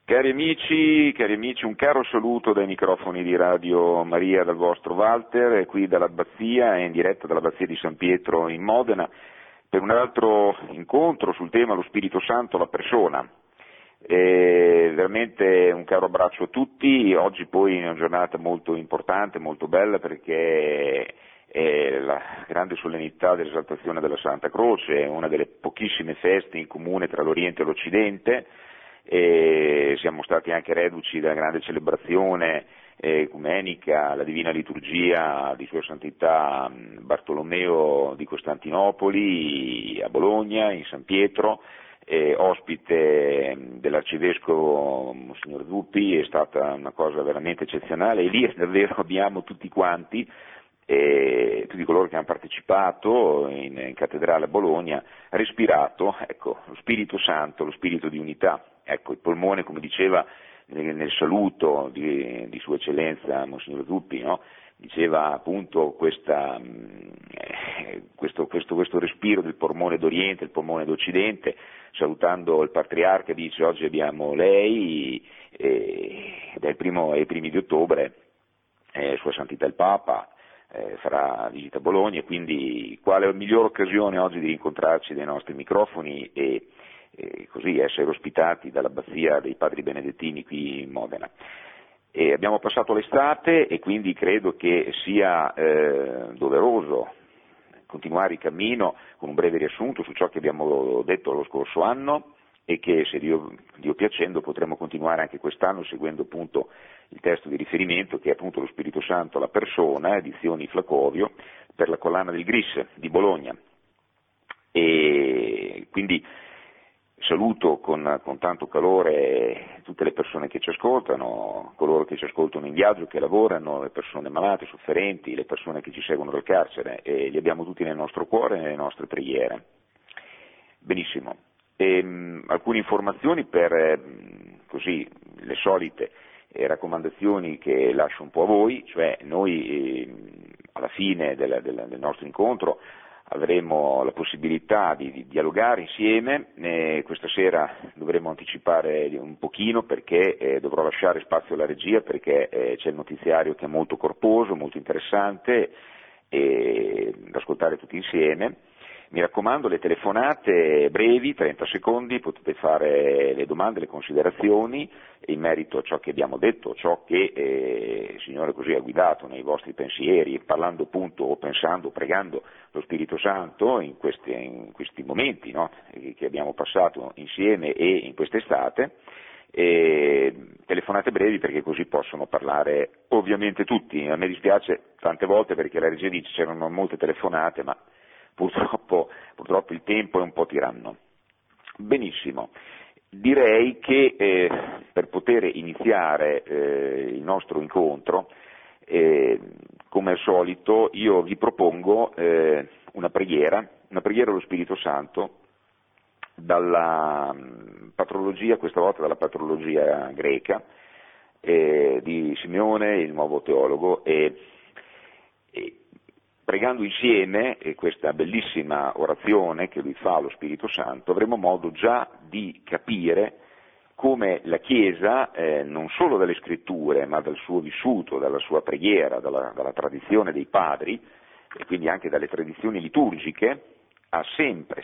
Cari amici, un caro saluto dai microfoni di Radio Maria dal vostro Walter, qui dall'Abbazia, in diretta dall'Abbazia di San Pietro in Modena, per un altro incontro sul tema lo Spirito Santo, la persona. Veramente un caro abbraccio a tutti. Oggi poi è una giornata molto importante, molto bella, perché è la grande solennità dell'esaltazione della Santa Croce, una delle pochissime feste in comune tra l'Oriente e l'Occidente. Siamo stati anche reduci dalla grande celebrazione ecumenica, la Divina Liturgia di Sua Santità Bartolomeo di Costantinopoli a Bologna, in San Pietro, ospite dell'arcivescovo Monsignor Zuppi. È stata una cosa veramente eccezionale, e lì davvero abbiamo tutti quanti, tutti coloro che hanno partecipato in cattedrale a Bologna, respirato, ecco, lo Spirito Santo, lo spirito di unità. Ecco, il polmone, come diceva nel saluto di Sua Eccellenza Monsignor Zuppi, no? Diceva appunto questo respiro del polmone d'Oriente, il polmone d'Occidente. Salutando il Patriarca, dice: oggi abbiamo lei, dai primi di ottobre Sua Santità il Papa farà visita a Bologna, quindi quale migliore occasione oggi di rincontrarci dai nostri microfoni e così essere ospitati dall'Abbazia dei Padri Benedettini qui in Modena. Abbiamo passato l'estate e quindi credo che sia doveroso continuare il cammino con un breve riassunto su ciò che abbiamo detto lo scorso anno, e che, se Dio piacendo, potremo continuare anche quest'anno seguendo appunto il testo di riferimento, che è appunto lo Spirito Santo, la persona, edizioni Flacovio, per la collana del Gris di Bologna. E quindi saluto con tanto calore tutte le persone che ci ascoltano, coloro che ci ascoltano in viaggio, che lavorano, le persone malate, sofferenti, le persone che ci seguono dal carcere, e li abbiamo tutti nel nostro cuore e nelle nostre preghiere. Benissimo. Alcune informazioni per così le solite raccomandazioni che lascio un po' a voi, cioè noi alla fine del nostro incontro avremo la possibilità di dialogare insieme. Questa sera dovremo anticipare un pochino, perché dovrò lasciare spazio alla regia, perché c'è il notiziario che è molto corposo, molto interessante da ascoltare tutti insieme. Mi raccomando, le telefonate brevi, 30 secondi, potete fare le domande, le considerazioni in merito a ciò che abbiamo detto, ciò che il Signore così ha guidato nei vostri pensieri, parlando appunto, o pensando, pregando lo Spirito Santo in questi momenti, no? Che abbiamo passato insieme e in quest'estate. Telefonate brevi, perché così possono parlare ovviamente tutti. A me dispiace tante volte, perché la regia dice c'erano molte telefonate, ma purtroppo il tempo è un po' tiranno. Benissimo, direi che per poter iniziare il nostro incontro, come al solito, io vi propongo una preghiera allo Spirito Santo, dalla patrologia, questa volta dalla patrologia greca, di Simeone, il nuovo teologo, e pregando insieme questa bellissima orazione che lui fa allo Spirito Santo, avremo modo già di capire come la Chiesa, non solo dalle scritture, ma dal suo vissuto, dalla sua preghiera, dalla tradizione dei padri, e quindi anche dalle tradizioni liturgiche, ha sempre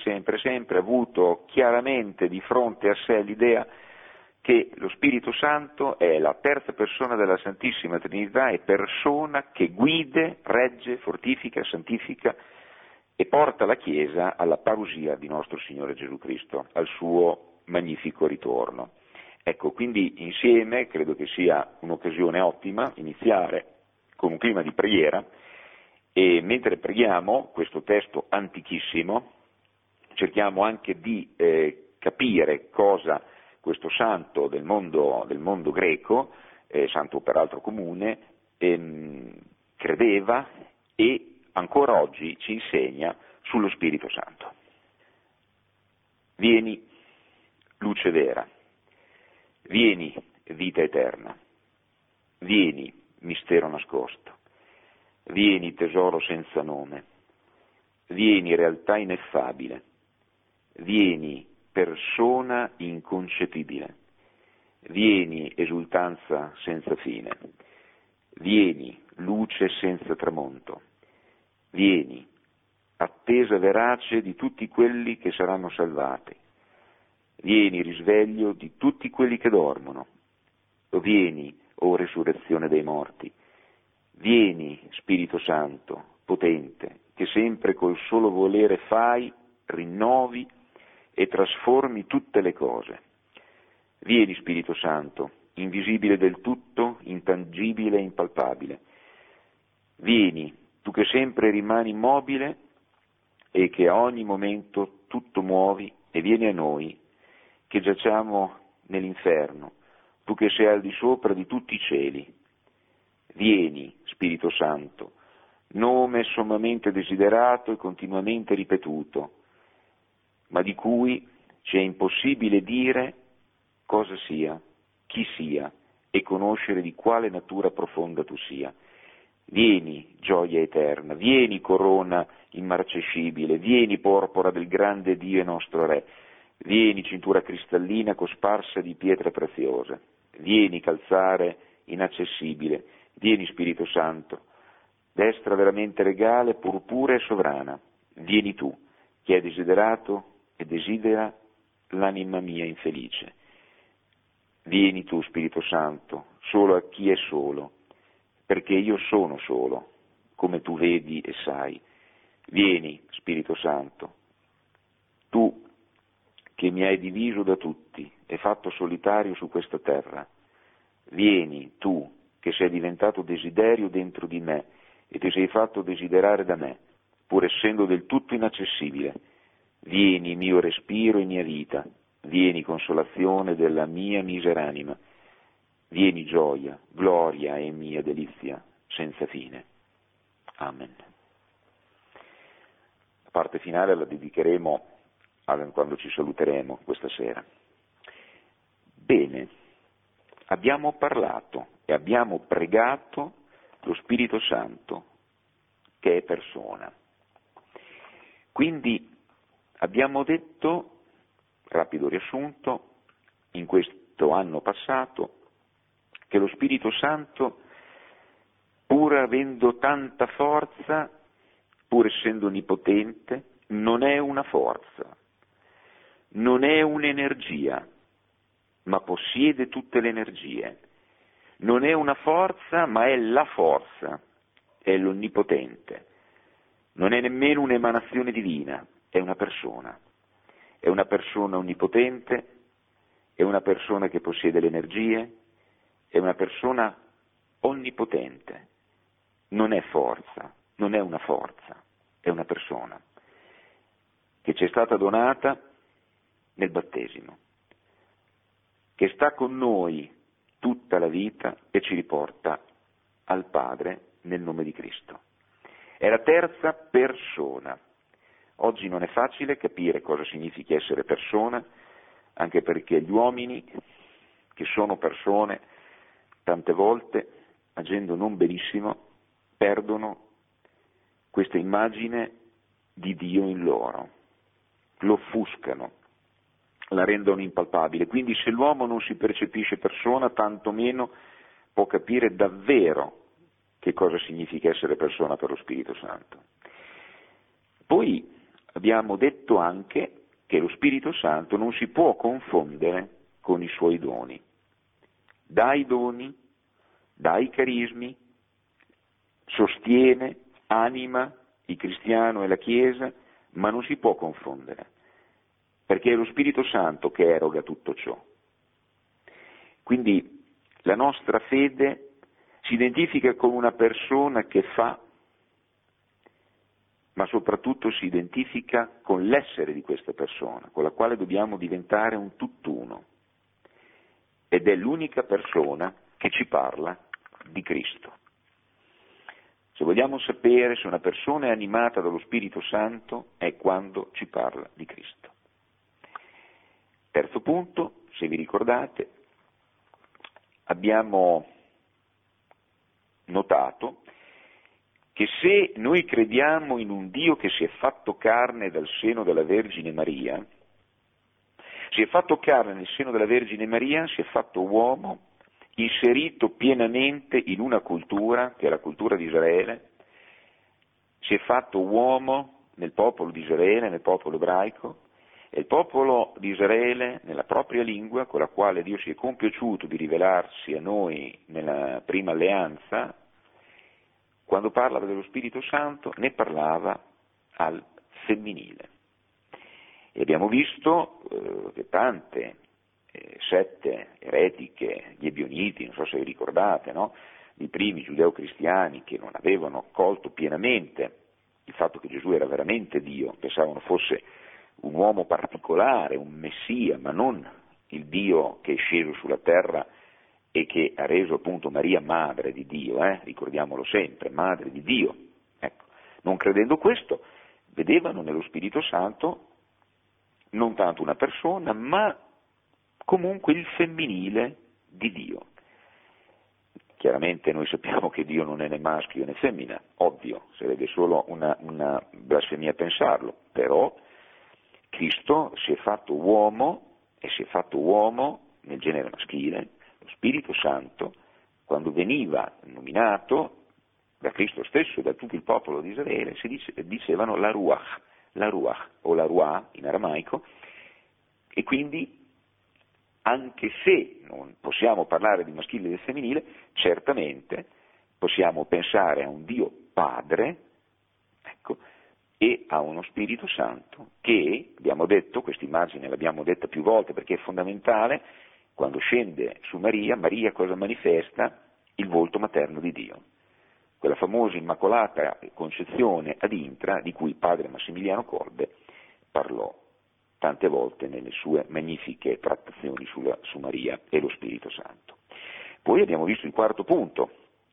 avuto chiaramente di fronte a sé l'idea che lo Spirito Santo è la terza persona della Santissima Trinità, è persona che guida, regge, fortifica, santifica e porta la Chiesa alla parusia di nostro Signore Gesù Cristo, al suo magnifico ritorno. Ecco, quindi insieme credo che sia un'occasione ottima iniziare con un clima di preghiera, e mentre preghiamo questo testo antichissimo cerchiamo anche di capire cosa questo santo del mondo greco, santo peraltro comune, credeva e ancora oggi ci insegna sullo Spirito Santo. Vieni, luce vera, vieni, vita eterna, vieni, mistero nascosto, vieni, tesoro senza nome, vieni, realtà ineffabile, vieni, persona inconcepibile, Vieni, esultanza senza fine. Vieni, luce senza tramonto. Vieni, attesa verace di tutti quelli che saranno salvati. Vieni, risveglio di tutti quelli che dormono. Vieni, o resurrezione dei morti. Vieni, Spirito Santo, potente, che sempre col solo volere fai, rinnovi e trasformi tutte le cose. Vieni, Spirito Santo, invisibile del tutto, intangibile e impalpabile. Vieni, tu che sempre rimani immobile e che a ogni momento tutto muovi, e vieni a noi, che giacciamo nell'inferno, tu che sei al di sopra di tutti i cieli. Vieni, Spirito Santo, nome sommamente desiderato e continuamente ripetuto, ma di cui ci è impossibile dire cosa sia, chi sia e conoscere di quale natura profonda tu sia. Vieni, gioia eterna, vieni, corona immarcescibile, vieni, porpora del grande Dio e nostro Re, vieni, cintura cristallina cosparsa di pietre preziose, vieni, calzare inaccessibile, vieni, Spirito Santo, destra veramente regale, purpura e sovrana, vieni tu, che hai desiderato e desidera l'anima mia infelice. Vieni tu, Spirito Santo, solo a chi è solo, perché io sono solo, come tu vedi e sai. Vieni, Spirito Santo, tu che mi hai diviso da tutti e fatto solitario su questa terra. Vieni, tu che sei diventato desiderio dentro di me e ti sei fatto desiderare da me, pur essendo del tutto inaccessibile. Vieni, mio respiro e mia vita, vieni, consolazione della mia misera anima. Vieni, gioia, gloria e mia delizia senza fine. Amen. La parte finale la dedicheremo quando ci saluteremo questa sera. Bene, abbiamo parlato e abbiamo pregato lo Spirito Santo, che è persona. Quindi abbiamo detto, rapido riassunto, in questo anno passato, che lo Spirito Santo, pur avendo tanta forza, pur essendo onnipotente, non è una forza, non è un'energia, ma possiede tutte le energie. Non è una forza, ma è la forza, è l'onnipotente. Non è nemmeno un'emanazione divina, è una persona. È una persona onnipotente, è una persona che possiede le energie, è una persona onnipotente. Non è forza, non è una forza, è una persona che ci è stata donata nel battesimo, che sta con noi tutta la vita e ci riporta al Padre nel nome di Cristo. È la terza persona. Oggi non è facile capire cosa significhi essere persona, anche perché gli uomini, che sono persone, tante volte, agendo non benissimo, perdono questa immagine di Dio in loro, lo offuscano, la rendono impalpabile. Quindi se l'uomo non si percepisce persona, tantomeno può capire davvero che cosa significa essere persona per lo Spirito Santo. Poi abbiamo detto anche che lo Spirito Santo non si può confondere con i suoi doni. Dà i doni, dà i carismi, sostiene, anima il cristiano e la Chiesa, ma non si può confondere, perché è lo Spirito Santo che eroga tutto ciò. Quindi la nostra fede si identifica con una persona che fa, ma soprattutto si identifica con l'essere di questa persona, con la quale dobbiamo diventare un tutt'uno. Ed è l'unica persona che ci parla di Cristo. Se vogliamo sapere se una persona è animata dallo Spirito Santo è quando ci parla di Cristo. Terzo punto, se vi ricordate, abbiamo notato che se noi crediamo in un Dio che si è fatto carne dal seno della Vergine Maria, si è fatto carne nel seno della Vergine Maria, si è fatto uomo, inserito pienamente in una cultura, che è la cultura di Israele, si è fatto uomo nel popolo di Israele, nel popolo ebraico, e il popolo di Israele, nella propria lingua, con la quale Dio si è compiaciuto di rivelarsi a noi nella prima alleanza, quando parlava dello Spirito Santo, ne parlava al femminile. E abbiamo visto che tante sette eretiche, gli Ebioniti, non so se vi ricordate, no? I primi giudeo-cristiani che non avevano colto pienamente il fatto che Gesù era veramente Dio, pensavano fosse un uomo particolare, un messia, ma non il Dio che è sceso sulla terra e che ha reso appunto Maria madre di Dio, ricordiamolo sempre, madre di Dio. Ecco, non credendo questo, vedevano nello Spirito Santo non tanto una persona, ma comunque il femminile di Dio. Chiaramente noi sappiamo che Dio non è né maschio né femmina, ovvio, sarebbe solo una blasfemia pensarlo, però Cristo si è fatto uomo e si è fatto uomo nel genere maschile, lo Spirito Santo, quando veniva nominato da Cristo stesso e da tutto il popolo di Israele, dicevano la Ruach o la Ruah in aramaico, e quindi anche se non possiamo parlare di maschile e del femminile, certamente possiamo pensare a un Dio Padre, ecco, e a uno Spirito Santo che, abbiamo detto, questa immagine l'abbiamo detta più volte perché è fondamentale, quando scende su Maria, Maria cosa manifesta? Il volto materno di Dio. Quella famosa immacolata concezione ad intra di cui padre Massimiliano Kolbe parlò tante volte nelle sue magnifiche trattazioni su Maria e lo Spirito Santo. Poi abbiamo visto il quarto punto: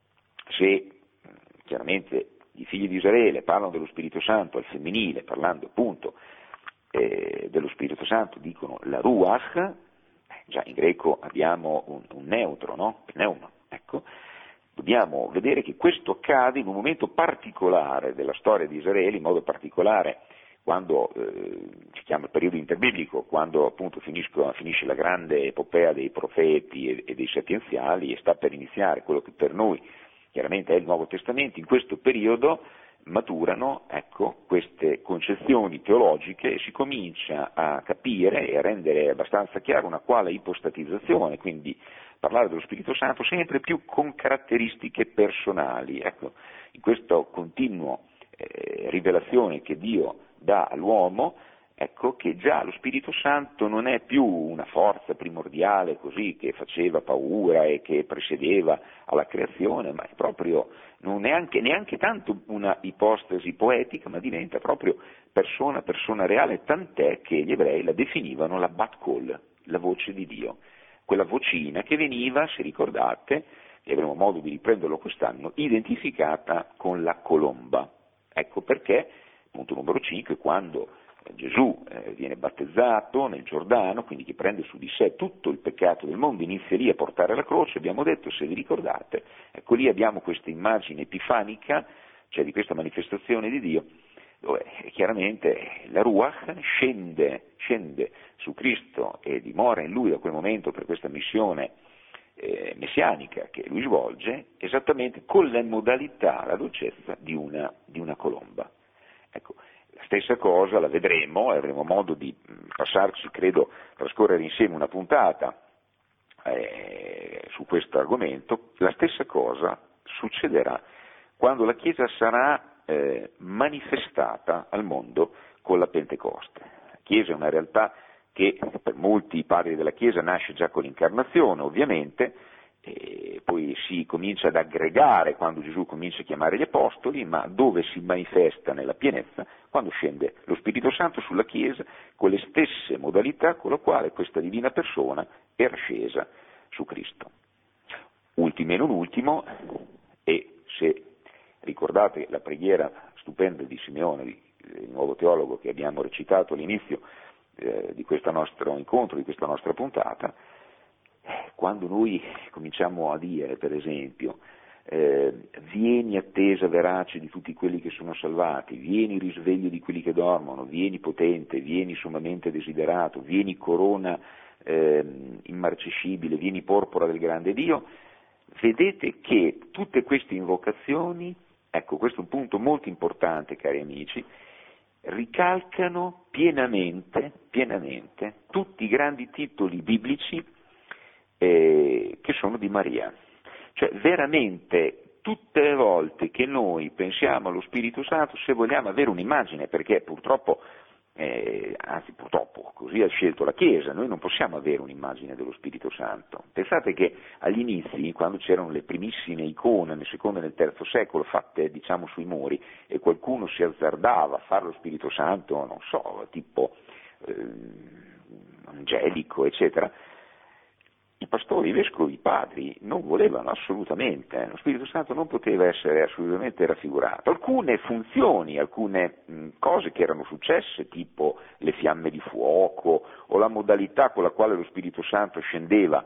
se chiaramente i figli di Israele parlano dello Spirito Santo al femminile, parlando appunto dello Spirito Santo, dicono la Ruach, già in greco abbiamo un neutro, no? Pneuma, ecco. Dobbiamo vedere che questo accade in un momento particolare della storia di Israele, in modo particolare quando si chiama il periodo interbiblico, quando appunto finisce la grande epopea dei profeti e dei sapienziali e sta per iniziare quello che per noi chiaramente è il Nuovo Testamento. In questo periodo maturano, ecco, queste concezioni teologiche e si comincia a capire e a rendere abbastanza chiaro una quale ipostatizzazione, quindi parlare dello Spirito Santo sempre più con caratteristiche personali. Ecco, in questa continua rivelazione che Dio dà all'uomo, ecco che già lo Spirito Santo non è più una forza primordiale così che faceva paura e che precedeva alla creazione, ma è proprio non neanche tanto una ipostasi poetica, ma diventa proprio persona reale, tant'è che gli ebrei la definivano la Bat Kol, la voce di Dio, quella vocina che veniva, se ricordate, e avremo modo di riprenderlo quest'anno, identificata con la colomba. Ecco perché, punto numero 5, quando Gesù viene battezzato nel Giordano, quindi che prende su di sé tutto il peccato del mondo, inizia lì a portare la croce, abbiamo detto, se vi ricordate, ecco lì abbiamo questa immagine epifanica, cioè di questa manifestazione di Dio, dove chiaramente la Ruach scende su Cristo e dimora in lui da quel momento per questa missione messianica che lui svolge, esattamente con la modalità, la dolcezza di una colomba. Ecco, la stessa cosa la vedremo, e avremo modo di passarci, credo, trascorrere insieme una puntata su questo argomento. La stessa cosa succederà quando la Chiesa sarà manifestata al mondo con la Pentecoste. La Chiesa è una realtà che per molti padri della Chiesa nasce già con l'incarnazione, ovviamente, e poi si comincia ad aggregare quando Gesù comincia a chiamare gli apostoli, ma dove si manifesta nella pienezza quando scende lo Spirito Santo sulla Chiesa con le stesse modalità con le quali questa divina persona era scesa su Cristo. Ultimo e non ultimo, e se ricordate la preghiera stupenda di Simeone, il nuovo teologo che abbiamo recitato all'inizio di questo nostro incontro, di questa nostra puntata, quando noi cominciamo a dire, per esempio, vieni attesa verace di tutti quelli che sono salvati, vieni risveglio di quelli che dormono, vieni potente, vieni sommamente desiderato, vieni corona immarcescibile, vieni porpora del grande Dio. Vedete che tutte queste invocazioni, ecco, questo è un punto molto importante, cari amici, ricalcano pienamente tutti i grandi titoli biblici che sono di Maria. Cioè veramente tutte le volte che noi pensiamo allo Spirito Santo, se vogliamo avere un'immagine, perché purtroppo, anzi purtroppo, così ha scelto la Chiesa, noi non possiamo avere un'immagine dello Spirito Santo. Pensate che agli inizi, quando c'erano le primissime icone nel secondo e nel terzo secolo, fatte diciamo sui muri, e qualcuno si azzardava a fare lo Spirito Santo, non so, tipo angelico, eccetera, i pastori, i vescovi, i padri non volevano assolutamente, lo Spirito Santo non poteva essere assolutamente raffigurato. Alcune funzioni, alcune cose che erano successe, tipo le fiamme di fuoco o la modalità con la quale lo Spirito Santo scendeva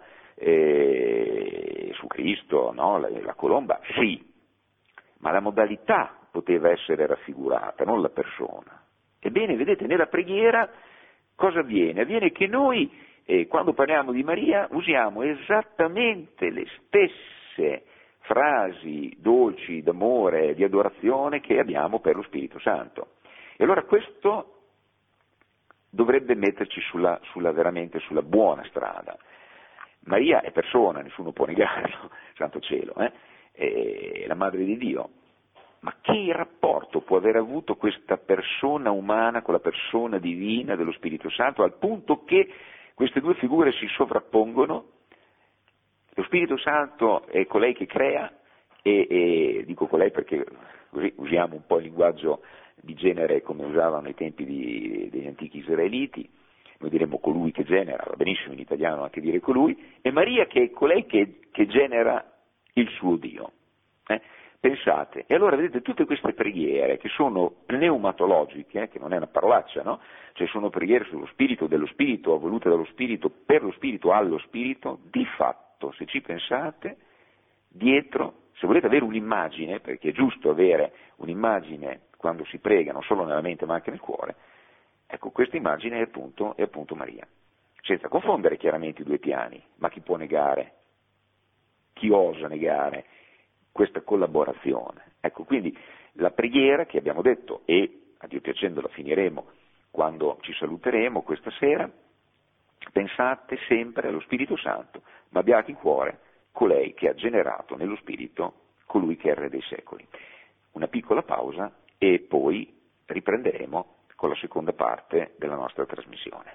su Cristo, no? la colomba, sì, ma la modalità poteva essere raffigurata, non la persona. Ebbene, vedete, nella preghiera cosa avviene? Avviene che noi quando parliamo di Maria usiamo esattamente le stesse frasi dolci d'amore, di adorazione che abbiamo per lo Spirito Santo. E allora questo dovrebbe metterci veramente sulla buona strada. Maria è persona, nessuno può negarlo, santo cielo, è la madre di Dio. Ma che rapporto può aver avuto questa persona umana con la persona divina dello Spirito Santo, al punto che queste due figure si sovrappongono? Lo Spirito Santo è colei che crea, e dico colei perché così usiamo un po' il linguaggio di genere come usavano ai tempi degli antichi israeliti, noi diremmo colui che genera, va benissimo in italiano anche dire colui, e Maria che è colei che genera il suo Dio. Pensate, e allora vedete tutte queste preghiere che sono pneumatologiche, che non è una parolaccia, no? Cioè sono preghiere sullo Spirito, dello Spirito, volute dallo Spirito, per lo Spirito, allo Spirito, di fatto, se ci pensate, dietro, se volete avere un'immagine, perché è giusto avere un'immagine quando si prega, non solo nella mente ma anche nel cuore, ecco, questa immagine è appunto Maria. Senza confondere chiaramente i due piani, ma chi può negare? Chi osa negare questa collaborazione? Ecco, quindi la preghiera che abbiamo detto, e a Dio piacendo la finiremo quando ci saluteremo questa sera, pensate sempre allo Spirito Santo, ma abbiate in cuore colei che ha generato nello Spirito colui che è il Re dei secoli. Una piccola pausa e poi riprenderemo con la seconda parte della nostra trasmissione.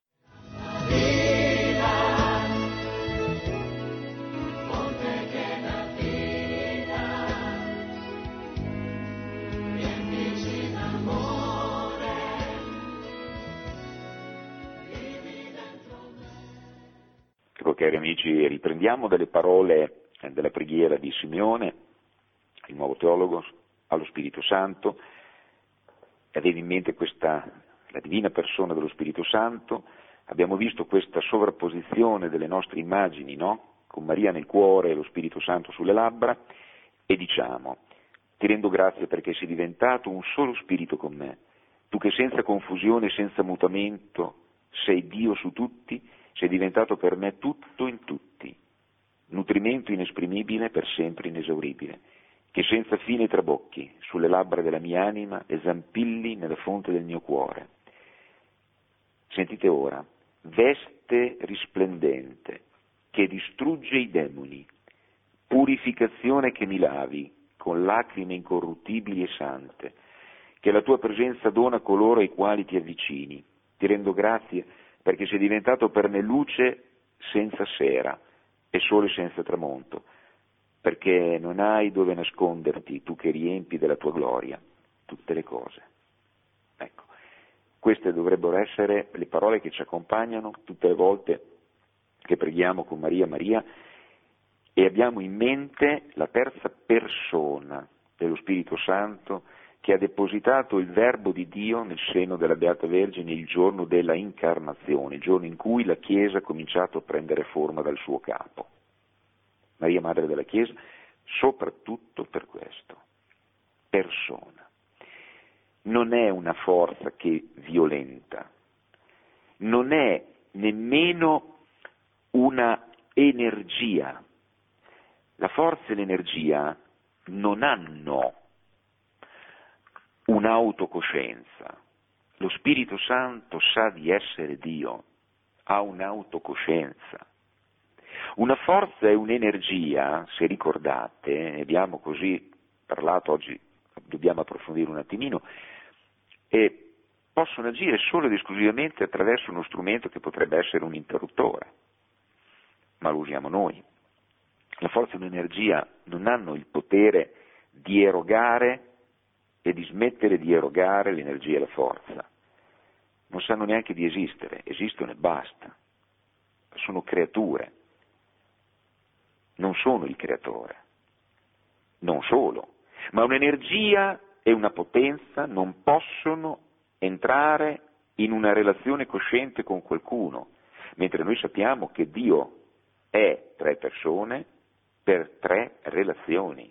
Cari amici, riprendiamo dalle parole della preghiera di Simeone, il nuovo teologo, allo Spirito Santo. Aveva in mente la divina persona dello Spirito Santo, abbiamo visto questa sovrapposizione delle nostre immagini, no? Con Maria nel cuore e lo Spirito Santo sulle labbra, e diciamo: ti rendo grazie perché sei diventato un solo spirito con me, tu che senza confusione e senza mutamento sei Dio su tutti, sei diventato per me tutto in tutti, nutrimento inesprimibile per sempre inesauribile, che senza fine trabocchi sulle labbra della mia anima e zampilli nella fonte del mio cuore. Sentite ora, veste risplendente che distrugge i demoni, purificazione che mi lavi con lacrime incorruttibili e sante, che la tua presenza dona a coloro ai quali ti avvicini. Ti rendo grazie perché sei diventato per me luce senza sera e sole senza tramonto, perché non hai dove nasconderti, tu che riempi della tua gloria tutte le cose. Ecco, queste dovrebbero essere le parole che ci accompagnano tutte le volte che preghiamo con Maria Maria e abbiamo in mente la terza persona dello Spirito Santo che ha depositato il Verbo di Dio nel seno della Beata Vergine il giorno della incarnazione, il giorno in cui la Chiesa ha cominciato a prendere forma dal suo capo. Maria, Madre della Chiesa, soprattutto per questo, persona. Non è una forza che violenta, non è nemmeno una energia. La forza e l'energia non hanno un'autocoscienza. Lo Spirito Santo sa di essere Dio, ha un'autocoscienza. Una forza e un'energia, se ricordate, ne abbiamo così parlato oggi, dobbiamo approfondire un attimino, e possono agire solo ed esclusivamente attraverso uno strumento che potrebbe essere un interruttore, ma lo usiamo noi. La forza e l'energia non hanno il potere di erogare e di smettere di erogare l'energia e la forza. Non sanno neanche di esistere, esistono e basta. Sono creature, non sono il creatore. Non solo, ma un'energia e una potenza non possono entrare in una relazione cosciente con qualcuno, mentre noi sappiamo che Dio è tre persone per tre relazioni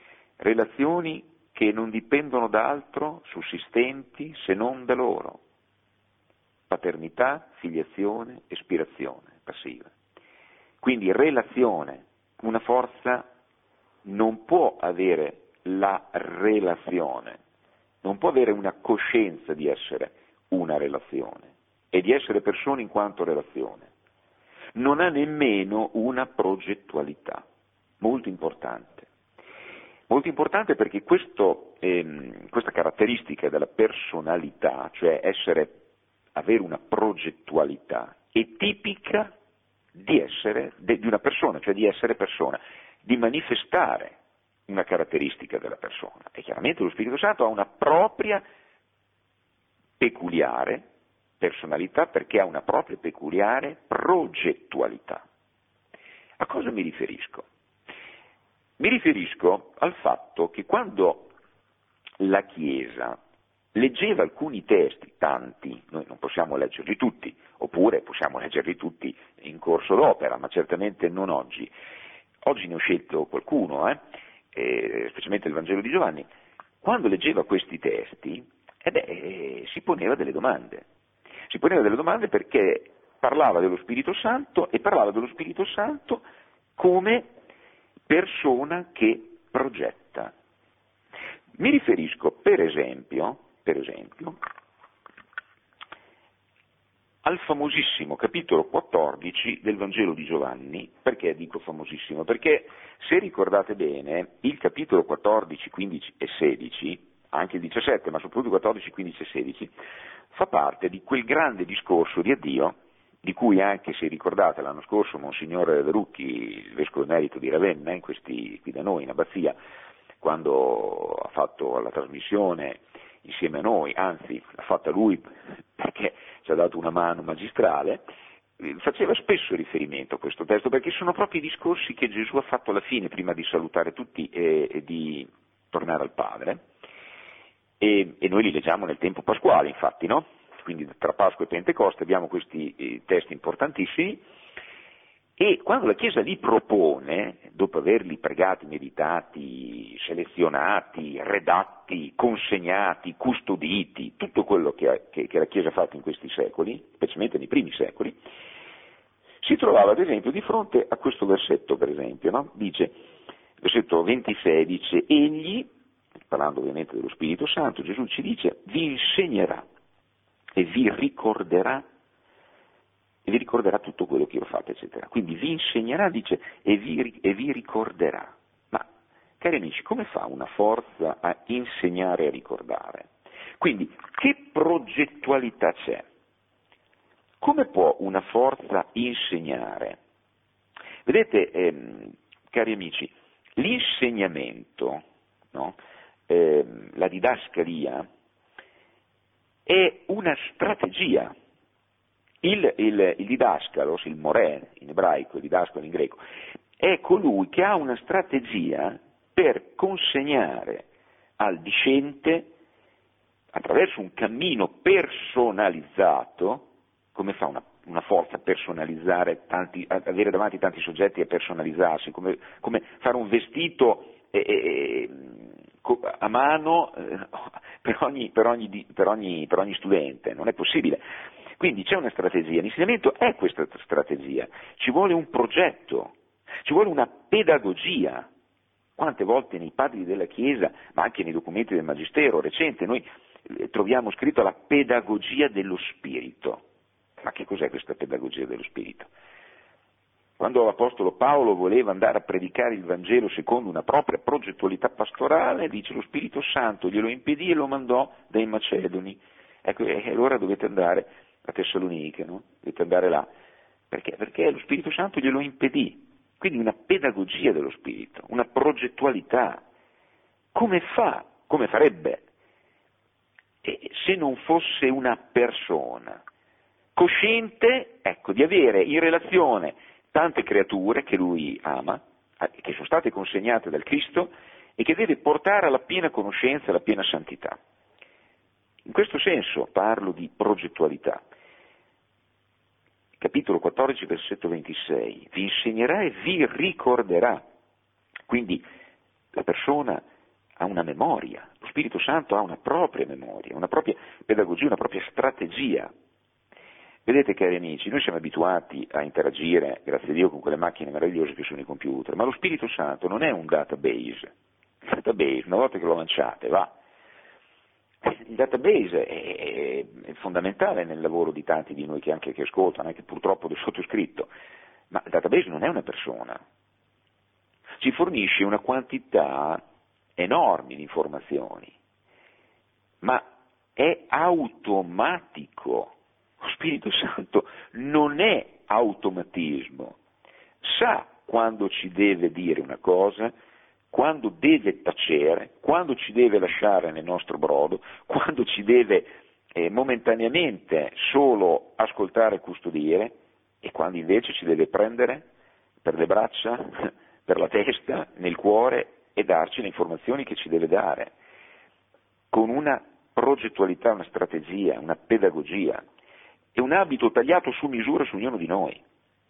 che non dipendono da altro sussistenti se non da loro. Paternità, filiazione, espirazione passiva. Quindi relazione, una forza non può avere la relazione, non può avere una coscienza di essere una relazione e di essere persona in quanto relazione. Non ha nemmeno una progettualità, molto importante. Molto importante perché questa caratteristica della personalità, cioè avere una progettualità, è tipica di una persona, cioè di essere persona, di manifestare una caratteristica della persona. E chiaramente lo Spirito Santo ha una propria peculiare personalità perché ha una propria peculiare progettualità. A cosa mi riferisco? Mi riferisco al fatto che quando la Chiesa leggeva alcuni testi, tanti, noi non possiamo leggerli tutti, oppure possiamo leggerli tutti in corso d'opera, ma certamente non oggi. Oggi ne ho scelto qualcuno, specialmente il Vangelo di Giovanni. Quando leggeva questi testi, si poneva delle domande. Si poneva delle domande perché parlava dello Spirito Santo e parlava dello Spirito Santo come persona che progetta. Mi riferisco, per esempio, al famosissimo capitolo 14 del Vangelo di Giovanni. Perché dico famosissimo? Perché se ricordate bene, il capitolo 14, 15 e 16, anche il 17, ma soprattutto 14, 15 e 16, fa parte di quel grande discorso di addio, di cui anche, se ricordate, l'anno scorso Monsignor Verucchi, il Vescovo Emerito di Ravenna, qui da noi in abbazia, quando ha fatto la trasmissione insieme a noi, anzi l'ha fatta lui perché ci ha dato una mano magistrale, faceva spesso riferimento a questo testo, perché sono proprio i discorsi che Gesù ha fatto alla fine, prima di salutare tutti e di tornare al Padre, e noi li leggiamo nel tempo pasquale, infatti, no? Quindi tra Pasqua e Pentecoste abbiamo questi testi importantissimi, e quando la Chiesa li propone, dopo averli pregati, meditati, selezionati, redatti, consegnati, custoditi, tutto quello che la Chiesa ha fatto in questi secoli, specialmente nei primi secoli, si trovava ad esempio di fronte a questo versetto, per esempio, no? Dice, versetto 26, dice, egli, parlando ovviamente dello Spirito Santo, Gesù ci dice, vi insegnerà e vi ricorderà tutto quello che io ho fatto, eccetera. Quindi vi insegnerà, dice, e vi ricorderà. Ma, cari amici, come fa una forza a insegnare e a ricordare? Quindi, che progettualità c'è? Come può una forza insegnare? Vedete, cari amici, l'insegnamento, no? La didascalia, è una strategia. Il didascalos, il morè in ebraico, il didascalo in greco, è colui che ha una strategia per consegnare al discente, attraverso un cammino personalizzato, come fa una forza personalizzare avere davanti tanti soggetti e personalizzarsi, come fare un vestito a mano per ogni studente, non è possibile. Quindi c'è una strategia, l'insegnamento è questa strategia, ci vuole un progetto, ci vuole una pedagogia. Quante volte nei padri della Chiesa, ma anche nei documenti del Magistero recente, noi troviamo scritto la pedagogia dello spirito. Ma che cos'è questa pedagogia dello spirito? Quando l'Apostolo Paolo voleva andare a predicare il Vangelo secondo una propria progettualità pastorale, dice lo Spirito Santo glielo impedì e lo mandò dai Macedoni. Ecco, e allora dovete andare a Tessalonica, no? Dovete andare là. Perché? Perché lo Spirito Santo glielo impedì. Quindi una pedagogia dello Spirito, una progettualità. Come fa? Come farebbe? Se non fosse una persona cosciente, ecco, di avere in relazione tante creature che lui ama, che sono state consegnate dal Cristo e che deve portare alla piena conoscenza e alla piena santità. In questo senso parlo di progettualità. Capitolo 14, versetto 26, vi insegnerà e vi ricorderà. Quindi la persona ha una memoria, lo Spirito Santo ha una propria memoria, una propria pedagogia, una propria strategia. Vedete, cari amici, noi siamo abituati a interagire, grazie a Dio, con quelle macchine meravigliose che sono i computer, ma lo Spirito Santo non è un database. Il database, una volta che lo lanciate, va. Il database è fondamentale nel lavoro di tanti di noi che ascoltano, anche purtroppo del sottoscritto, ma il database non è una persona. Ci fornisce una quantità enorme di informazioni, ma è automatico. Lo Spirito Santo non è automatismo, sa quando ci deve dire una cosa, quando deve tacere, quando ci deve lasciare nel nostro brodo, quando ci deve momentaneamente solo ascoltare e custodire e quando invece ci deve prendere per le braccia, per la testa, nel cuore e darci le informazioni che ci deve dare, con una progettualità, una strategia, una pedagogia. È un abito tagliato su misura su ognuno di noi.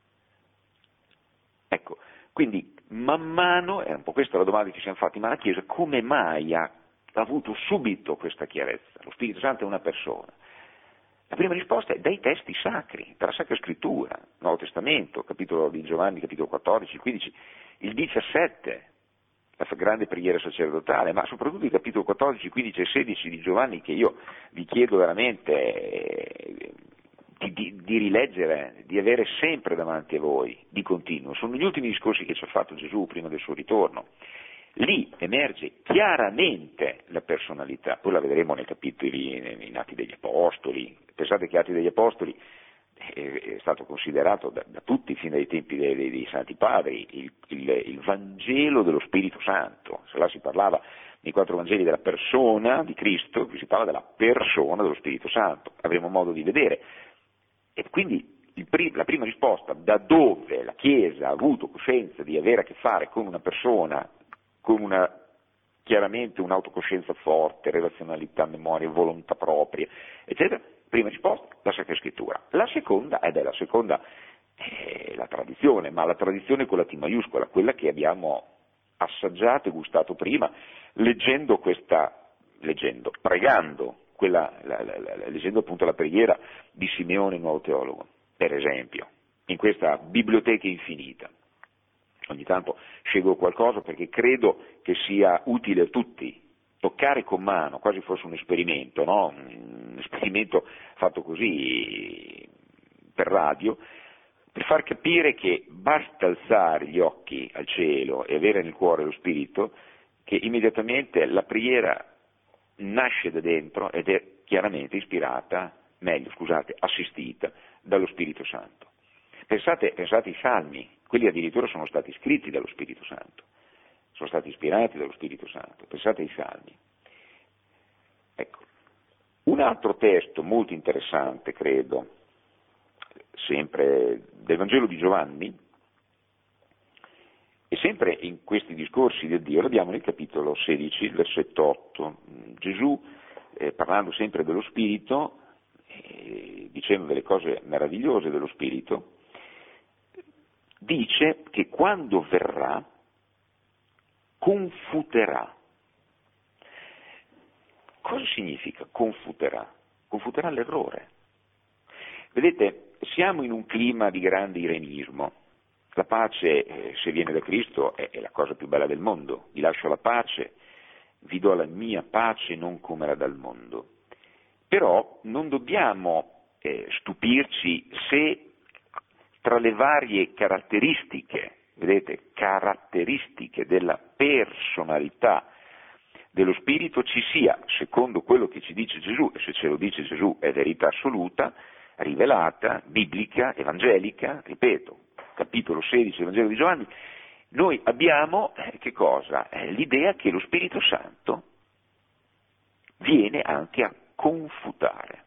Ecco, quindi man mano, è un po' questa la domanda che ci siamo fatti, ma la Chiesa come mai ha avuto subito questa chiarezza? Lo Spirito Santo è una persona. La prima risposta è dai testi sacri, dalla Sacra Scrittura, Nuovo Testamento, capitolo di Giovanni, capitolo 14, 15, il 17, la grande preghiera sacerdotale, ma soprattutto il capitolo 14, 15 e 16 di Giovanni, che io vi chiedo veramente di rileggere, di avere sempre davanti a voi, di continuo. Sono gli ultimi discorsi che ci ha fatto Gesù prima del suo ritorno. Lì emerge chiaramente la personalità, poi la vedremo nei capitoli, nei Atti degli Apostoli. Pensate che Atti degli Apostoli è stato considerato da tutti, fin dai tempi dei Santi Padri, il Vangelo dello Spirito Santo. Se là si parlava nei 4 Vangeli della persona di Cristo, qui si parla della persona dello Spirito Santo. Avremo modo di vedere. E quindi la prima risposta, da dove la Chiesa ha avuto coscienza di avere a che fare con una persona, con chiaramente un'autocoscienza forte, relazionalità, memoria, volontà propria, eccetera, prima risposta, la Sacra Scrittura. La seconda è la tradizione, ma la tradizione con la T maiuscola, quella che abbiamo assaggiato e gustato prima, pregando, leggendo appunto la preghiera di Simeone, il nuovo teologo, per esempio, in questa biblioteca infinita. Ogni tanto scelgo qualcosa perché credo che sia utile a tutti, toccare con mano, quasi fosse un esperimento, no? Un esperimento fatto così per radio, per far capire che basta alzare gli occhi al cielo e avere nel cuore lo Spirito, che immediatamente la preghiera nasce da dentro ed è chiaramente assistita dallo Spirito Santo. Pensate ai Salmi, quelli addirittura sono stati scritti dallo Spirito Santo, sono stati ispirati dallo Spirito Santo, pensate ai Salmi. Ecco, un altro testo molto interessante, credo, sempre del Vangelo di Giovanni, e sempre in questi discorsi di Dio, l'abbiamo nel capitolo 16, versetto 8. Gesù, parlando sempre dello Spirito, dicendo delle cose meravigliose dello Spirito, dice che quando verrà confuterà. Cosa significa confuterà? Confuterà l'errore. Vedete, siamo in un clima di grande irenismo. La pace, se viene da Cristo, è la cosa più bella del mondo. Vi lascio la pace, vi do la mia pace non come la dal mondo. Però non dobbiamo stupirci se tra le varie caratteristiche, vedete, caratteristiche della personalità dello Spirito ci sia, secondo quello che ci dice Gesù, e se ce lo dice Gesù è verità assoluta, rivelata, biblica, evangelica, ripeto, capitolo 16 del Vangelo di Giovanni, noi abbiamo, che cosa? L'idea che lo Spirito Santo viene anche a confutare.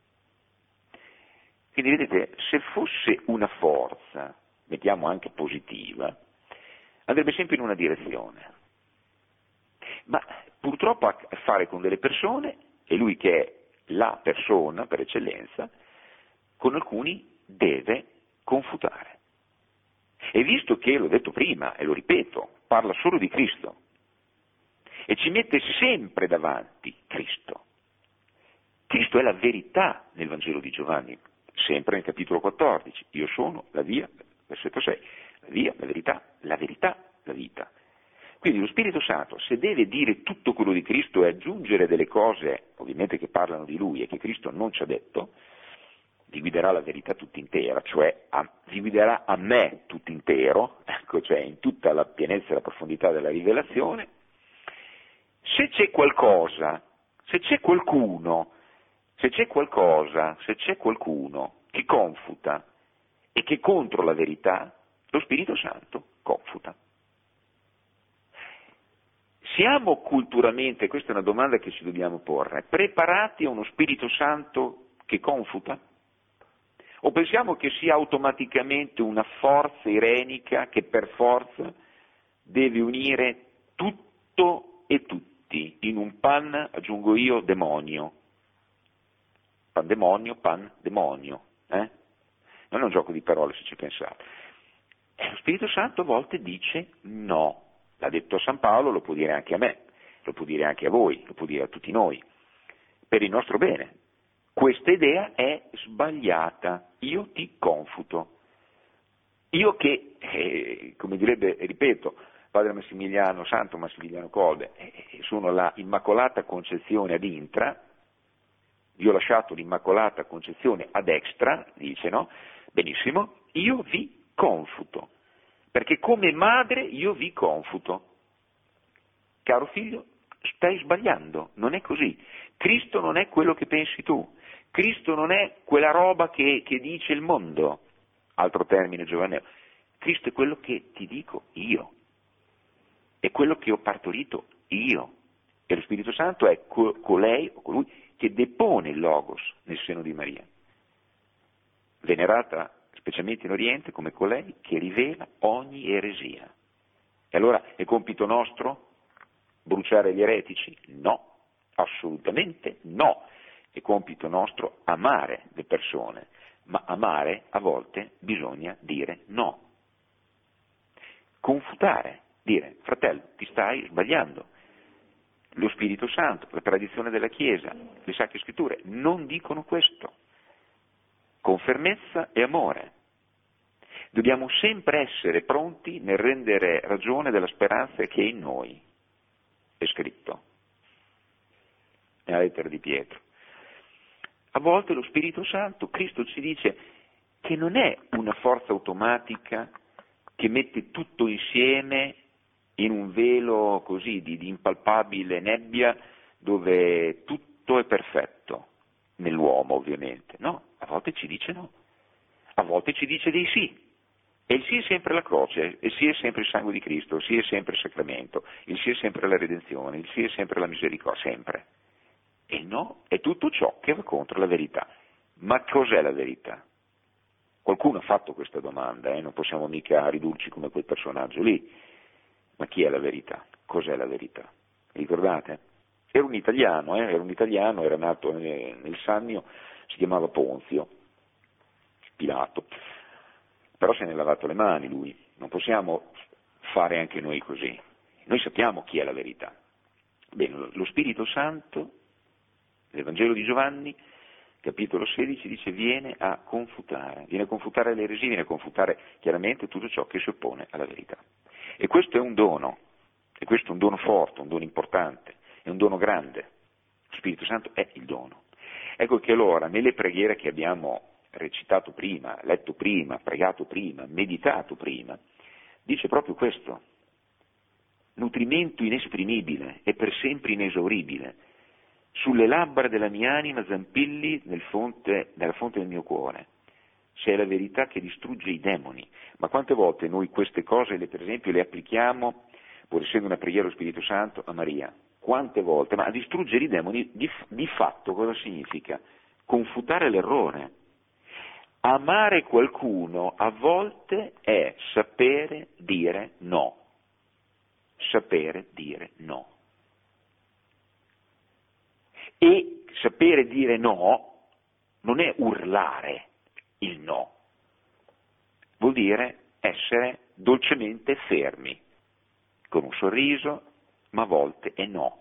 Quindi vedete, se fosse una forza, mettiamo anche positiva, andrebbe sempre in una direzione. Ma purtroppo ha a fare con delle persone, e lui che è la persona per eccellenza, con alcuni deve confutare. E visto che, l'ho detto prima e lo ripeto, parla solo di Cristo e ci mette sempre davanti Cristo. Cristo è la verità nel Vangelo di Giovanni, sempre nel capitolo 14. Io sono la via, versetto 6, la via, la verità, la vita. Quindi lo Spirito Santo, se deve dire tutto quello di Cristo e aggiungere delle cose, ovviamente che parlano di Lui e che Cristo non ci ha detto, vi guiderà la verità tutta intera, cioè vi guiderà a me tutto intero, ecco, cioè in tutta la pienezza e la profondità della rivelazione. Se c'è qualcosa, se c'è qualcuno, se c'è qualcosa, se c'è qualcuno che confuta e che è contro la verità, lo Spirito Santo confuta. Siamo culturalmente, questa è una domanda che ci dobbiamo porre, preparati a uno Spirito Santo che confuta? O pensiamo che sia automaticamente una forza irenica che per forza deve unire tutto e tutti in un pan, aggiungo io, demonio. Pandemonio, pan, demonio. Non è un gioco di parole se ci pensate. E lo Spirito Santo a volte dice no. L'ha detto a San Paolo, lo può dire anche a me, lo può dire anche a voi, lo può dire a tutti noi, per il nostro bene. Questa idea è sbagliata, io ti confuto. Io che, come direbbe, ripeto, Padre Massimiliano, Santo Massimiliano Kolbe, sono la Immacolata Concezione ad intra, vi ho lasciato l'Immacolata Concezione ad extra, dice, no? Benissimo, io vi confuto. Perché come madre io vi confuto. Caro figlio, stai sbagliando, non è così. Cristo non è quello che pensi tu. Cristo non è quella roba che dice il mondo. Altro termine giovaneo. Cristo è quello che ti dico io. È quello che ho partorito io. E lo Spirito Santo è colei o colui che depone il Logos nel seno di Maria. Venerata specialmente in Oriente, come colei che rivela ogni eresia. E allora è compito nostro bruciare gli eretici? No, assolutamente no. È compito nostro amare le persone, ma amare a volte bisogna dire no. Confutare, dire fratello, ti stai sbagliando. Lo Spirito Santo, la tradizione della Chiesa, le Sacre Scritture non dicono questo. Con fermezza e amore. Dobbiamo sempre essere pronti nel rendere ragione della speranza che è in noi. È scritto nella lettera di Pietro. A volte lo Spirito Santo, Cristo ci dice che non è una forza automatica che mette tutto insieme in un velo così di impalpabile nebbia dove tutto è perfetto, nell'uomo ovviamente, no, a volte ci dice no, a volte ci dice dei sì, e il sì è sempre la croce, il sì è sempre il sangue di Cristo, il sì è sempre il sacramento, il sì è sempre la redenzione, il sì è sempre la misericordia, sempre. E il no è tutto ciò che va contro la verità. Ma cos'è la verità? Qualcuno ha fatto questa domanda, non possiamo mica ridurci come quel personaggio lì. Ma chi è la verità? Cos'è la verità? Ricordate? Era un italiano, era nato nel Sannio, si chiamava Ponzio, Pilato, però se ne è lavato le mani lui, non possiamo fare anche noi così, noi sappiamo chi è la verità. Bene, lo Spirito Santo, nel Vangelo di Giovanni, capitolo 16, dice viene a confutare le eresie, viene a confutare chiaramente tutto ciò che si oppone alla verità. E questo è un dono, e questo è un dono forte, un dono importante, è un dono grande. Lo Spirito Santo è il dono. Ecco che allora nelle preghiere che abbiamo recitato prima, letto prima, pregato prima, meditato prima, dice proprio questo: nutrimento inesprimibile e per sempre inesauribile, sulle labbra della mia anima zampilli nella fonte del mio cuore. C'è la verità che distrugge i demoni. Ma quante volte noi queste cose, per esempio, le applichiamo, pur essendo una preghiera allo Spirito Santo, a Maria? Quante volte? Ma a distruggere i demoni di fatto cosa significa? Confutare l'errore. Amare qualcuno a volte è sapere dire no. Sapere dire no. E sapere dire no non è urlare il no, vuol dire essere dolcemente fermi, con un sorriso, ma a volte è no.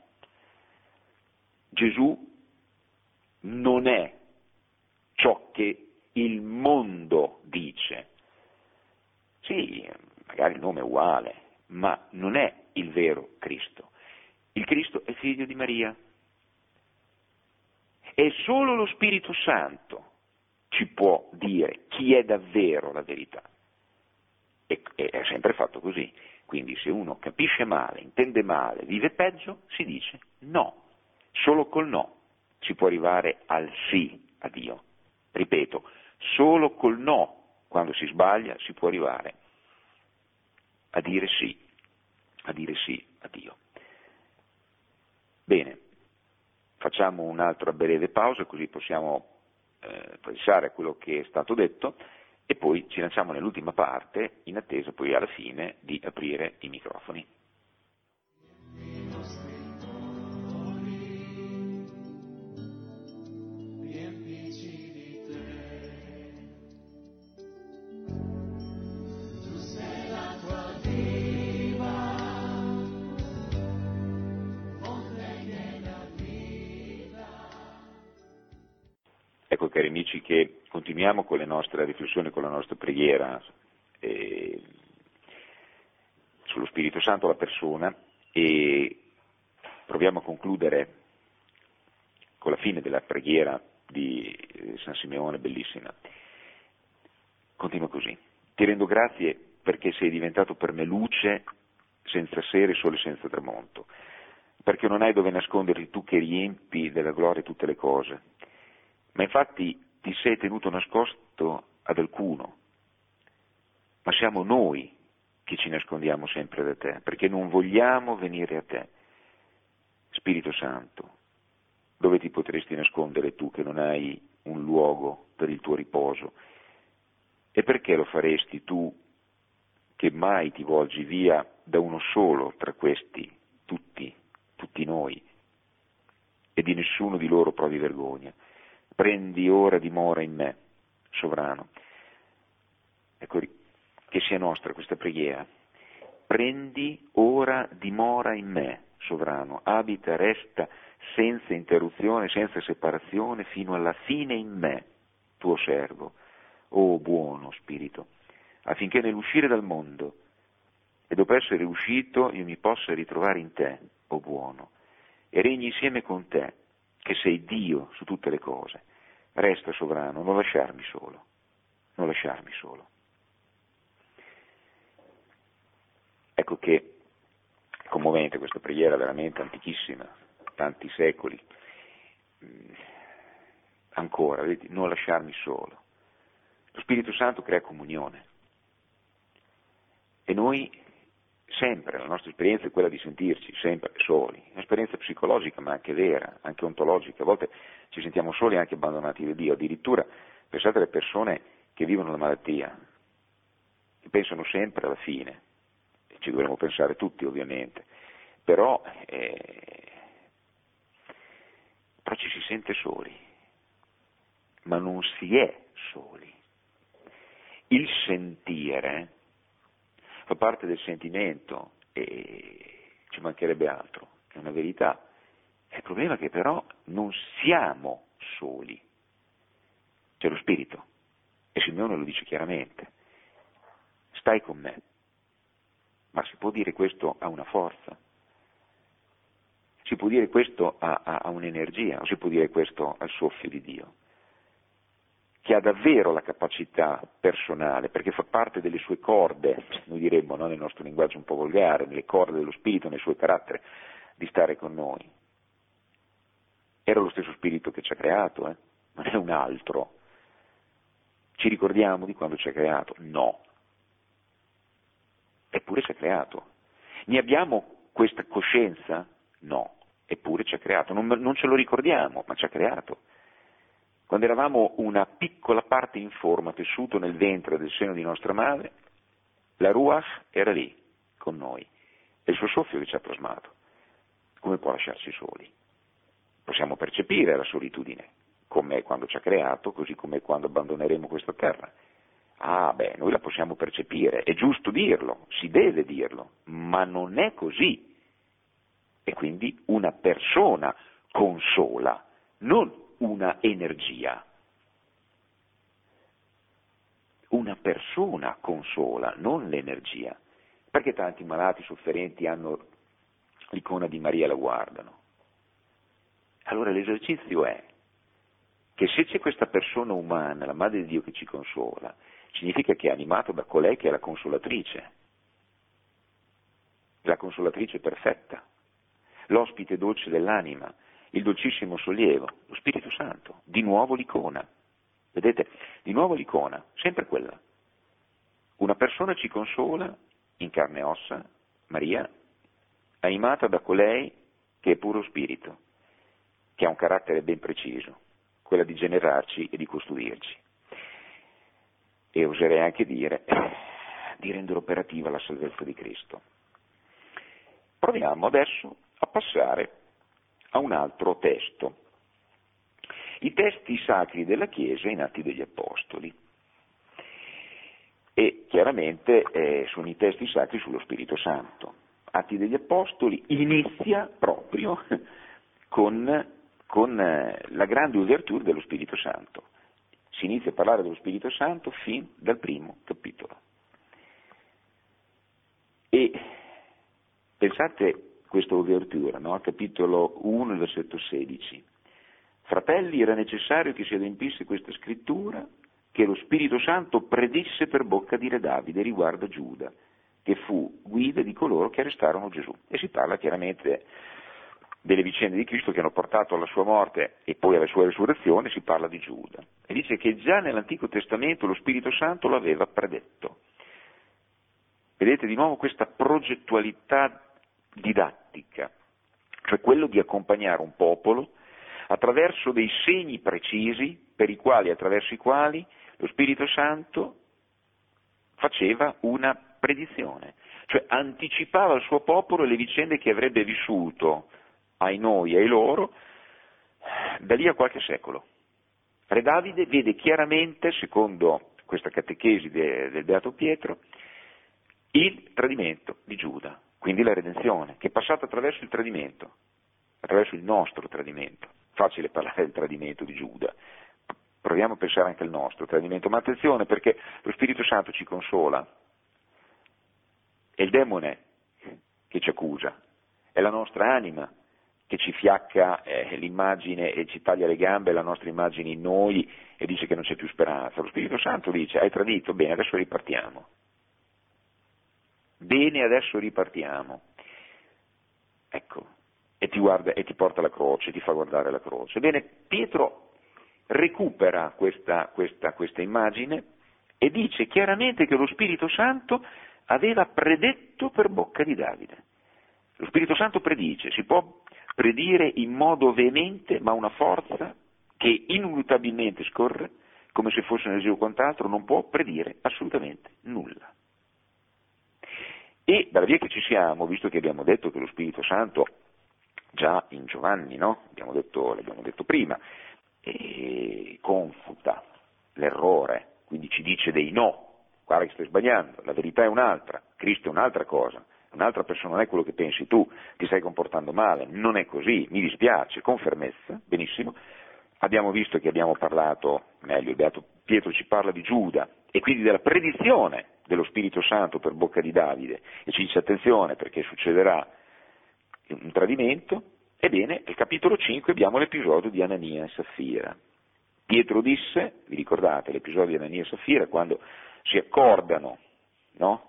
Gesù non è ciò che il mondo dice. Sì, magari il nome è uguale, ma non è il vero Cristo. Il Cristo è figlio di Maria. E solo lo Spirito Santo ci può dire chi è davvero la verità. E è sempre fatto così. Quindi se uno capisce male, intende male, vive peggio, si dice no. Solo col no si può arrivare al sì a Dio. Ripeto, solo col no, quando si sbaglia, si può arrivare a dire sì a Dio. Bene, facciamo un'altra breve pausa così possiamo pensare a quello che è stato detto e poi ci lanciamo nell'ultima parte in attesa poi alla fine di aprire i microfoni. Ecco cari amici che continuiamo con le nostre riflessioni, con la nostra preghiera sullo Spirito Santo, la persona, e proviamo a concludere con la fine della preghiera di San Simeone, bellissima. Continua così: ti rendo grazie perché sei diventato per me luce senza sera, sole senza tramonto, perché non hai dove nasconderti tu che riempi della gloria tutte le cose. Ma infatti ti sei tenuto nascosto ad alcuno, ma siamo noi che ci nascondiamo sempre da te, perché non vogliamo venire a te. Spirito Santo, dove ti potresti nascondere tu che non hai un luogo per il tuo riposo? E perché lo faresti tu che mai ti volgi via da uno solo tra questi, tutti noi, e di nessuno di loro provi vergogna? Prendi ora dimora in me, sovrano. Ecco, che sia nostra questa preghiera. Prendi ora dimora in me, sovrano, abita, resta senza interruzione, senza separazione, fino alla fine in me, tuo servo, o buono Spirito, affinché nell'uscire dal mondo, e dopo essere uscito, io mi possa ritrovare in te, o buono, e regni insieme con te, che sei Dio su tutte le cose. Resta sovrano, non lasciarmi solo, non lasciarmi solo. Ecco che è commovente questa preghiera, veramente antichissima, tanti secoli. Ancora, vedete, non lasciarmi solo. Lo Spirito Santo crea comunione e noi sempre, la nostra esperienza è quella di sentirci sempre soli, un'esperienza psicologica ma anche vera, anche ontologica. A volte ci sentiamo soli e anche abbandonati da Dio. Addirittura pensate alle persone che vivono la malattia, che pensano sempre alla fine, e ci dovremmo pensare tutti ovviamente, però ci si sente soli, ma non si è soli, il sentire fa parte del sentimento e ci mancherebbe altro, è una verità. Il problema è che però non siamo soli, c'è lo Spirito e Simeone lo dice chiaramente, stai con me, ma si può dire questo a una forza? Si può dire questo a un'energia, o si può dire questo al soffio di Dio, che ha davvero la capacità personale, perché fa parte delle sue corde, noi diremmo, no, nel nostro linguaggio un po' volgare, nelle corde dello Spirito, nel suo carattere, di stare con noi. Era lo stesso Spirito che ci ha creato, non è un altro. Ci ricordiamo di quando ci ha creato? No. Eppure ci ha creato. Ne abbiamo questa coscienza? No. Eppure ci ha creato. Non ce lo ricordiamo, ma ci ha creato. Quando eravamo una piccola parte informa, tessuto nel ventre del seno di nostra madre, la Ruach era lì, con noi. È il suo soffio che ci ha plasmato. Come può lasciarci soli? Possiamo percepire la solitudine, come quando ci ha creato, così come quando abbandoneremo questa terra. Noi la possiamo percepire, è giusto dirlo, si deve dirlo, ma non è così. E quindi una persona consola, non una energia. Una persona consola, non l'energia. Perché tanti malati sofferenti hanno l'icona di Maria e la guardano? Allora l'esercizio è che se c'è questa persona umana, la Madre di Dio che ci consola, significa che è animato da colei che è la consolatrice perfetta, l'ospite dolce dell'anima, il dolcissimo sollievo, lo Spirito Santo, di nuovo l'icona. Vedete, di nuovo l'icona, sempre quella. Una persona ci consola in carne e ossa, Maria, animata da colei che è puro spirito, che ha un carattere ben preciso, quella di generarci e di costruirci. E oserei anche dire di rendere operativa la salvezza di Cristo. Proviamo adesso a passare a un altro testo. I testi sacri della Chiesa in Atti degli Apostoli. E chiaramente sono i testi sacri sullo Spirito Santo. Atti degli Apostoli inizia proprio con la grande ouverture dello Spirito Santo. Si inizia a parlare dello Spirito Santo fin dal primo capitolo. E pensate questa ouverture, no? Capitolo 1, versetto 16. Fratelli, era necessario che si adempisse questa scrittura che lo Spirito Santo predisse per bocca di Re Davide riguardo a Giuda, che fu guida di coloro che arrestarono Gesù. E si parla chiaramente delle vicende di Cristo che hanno portato alla sua morte e poi alla sua resurrezione, si parla di Giuda. E dice che già nell'Antico Testamento lo Spirito Santo lo aveva predetto. Vedete di nuovo questa progettualità didattica, cioè quello di accompagnare un popolo attraverso dei segni precisi attraverso i quali lo Spirito Santo faceva una predizione, cioè anticipava al suo popolo le vicende che avrebbe vissuto ai noi e ai loro da lì a qualche secolo. Re Davide vede chiaramente, secondo questa catechesi del Beato Pietro, il tradimento di Giuda, quindi la redenzione, che è passata attraverso il tradimento, attraverso il nostro tradimento. Facile parlare del tradimento di Giuda, proviamo a pensare anche al nostro tradimento, ma attenzione perché lo Spirito Santo ci consola, è il demone che ci accusa, è la nostra anima che ci fiacca l'immagine e ci taglia le gambe, la nostra immagine in noi e dice che non c'è più speranza. Lo Spirito Santo dice, hai tradito, bene, adesso ripartiamo. Bene, adesso ripartiamo. Ecco, e ti guarda e ti porta la croce, ti fa guardare la croce. Bene, Pietro recupera questa immagine e dice chiaramente che lo Spirito Santo aveva predetto per bocca di Davide. Lo Spirito Santo predice, si può predire in modo veemente, ma una forza che ineluttabilmente scorre, come se fosse un esempio quant'altro, non può predire assolutamente nulla. E dalla via che ci siamo, visto che abbiamo detto che lo Spirito Santo, già in Giovanni, no? L'abbiamo detto prima, confuta l'errore, quindi ci dice dei no, guarda che stai sbagliando, la verità è un'altra, Cristo è un'altra cosa, un'altra persona, non è quello che pensi tu, ti stai comportando male, non è così, mi dispiace, con fermezza, benissimo. Abbiamo visto che abbiamo parlato, meglio, il Beato Pietro ci parla di Giuda e quindi della predizione dello Spirito Santo per bocca di Davide e ci dice attenzione perché succederà un tradimento. Ebbene, nel capitolo 5 abbiamo l'episodio di Anania e Saffira. Pietro disse, vi ricordate l'episodio di Anania e Saffira, quando si accordano, no?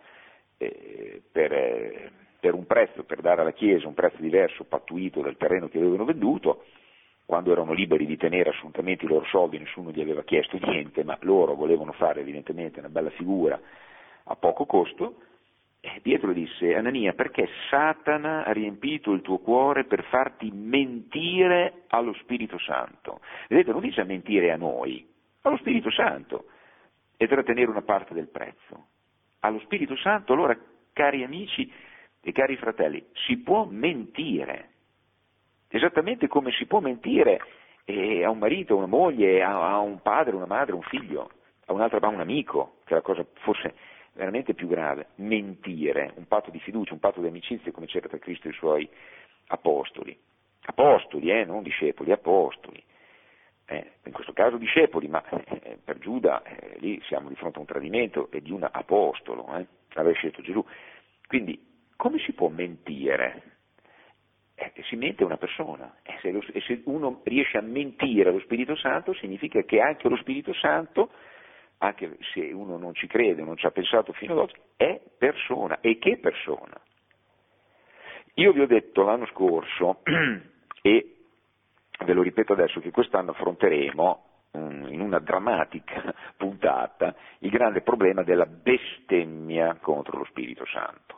Per un prezzo, per dare alla Chiesa un prezzo diverso, pattuito del terreno che avevano venduto, quando erano liberi di tenere assolutamente i loro soldi, nessuno gli aveva chiesto niente, ma loro volevano fare evidentemente una bella figura a poco costo. Pietro disse: Anania, perché Satana ha riempito il tuo cuore per farti mentire allo Spirito Santo? Vedete, non dice mentire a noi, allo Spirito Santo, e trattenere una parte del prezzo. Allo Spirito Santo, allora, cari amici e cari fratelli, si può mentire, esattamente come si può mentire a un marito, a una moglie, a un padre, una madre, un figlio, a un amico, che è la cosa forse veramente più grave, mentire, un patto di fiducia, un patto di amicizia come c'era tra Cristo e i suoi apostoli, non discepoli, apostoli, in questo caso discepoli, ma per Giuda lì siamo di fronte a un tradimento e di un apostolo, aveva scelto Gesù. Quindi come si può mentire? Si mente a una persona, e se uno riesce a mentire allo Spirito Santo significa che anche lo Spirito Santo, anche se uno non ci crede, non ci ha pensato fino ad oggi, è persona. E che persona? Io vi ho detto l'anno scorso, e ve lo ripeto adesso, che quest'anno affronteremo in una drammatica puntata il grande problema della bestemmia contro lo Spirito Santo,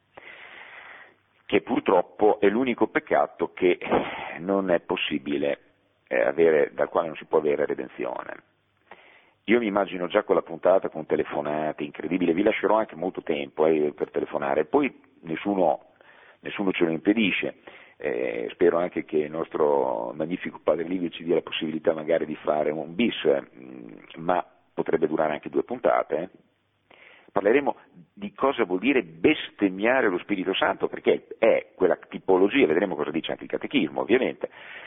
che purtroppo è l'unico peccato che non è possibile avere, dal quale non si può avere redenzione. Io mi immagino già quella puntata con telefonate, incredibile, vi lascerò anche molto tempo per telefonare, poi nessuno ce lo impedisce, spero anche che il nostro magnifico Padre Livio ci dia la possibilità magari di fare un bis, ma potrebbe durare anche 2 puntate. Parleremo di cosa vuol dire bestemmiare lo Spirito Santo, perché è quella tipologia, vedremo cosa dice anche il Catechismo ovviamente,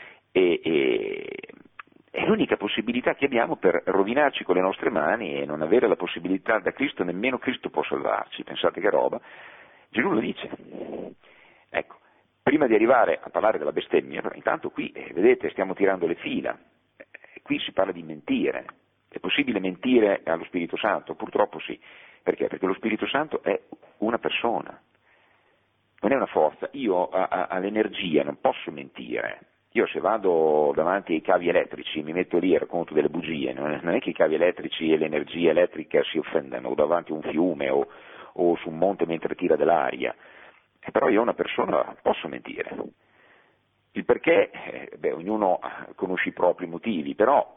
è l'unica possibilità che abbiamo per rovinarci con le nostre mani e non avere la possibilità da Cristo, nemmeno Cristo può salvarci, pensate che roba, Gesù lo dice. Ecco, prima di arrivare a parlare della bestemmia, però intanto qui, vedete, stiamo tirando le fila, qui si parla di mentire, è possibile mentire allo Spirito Santo? Purtroppo sì. Perché? Perché lo Spirito Santo è una persona, non è una forza. Io all'energia non posso mentire. Io se vado davanti ai cavi elettrici, mi metto lì e racconto delle bugie, non è che i cavi elettrici e l'energia elettrica si offendano, o davanti a un fiume o su un monte mentre tira dell'aria. Però io una persona posso mentire. Il perché, ognuno conosce i propri motivi, però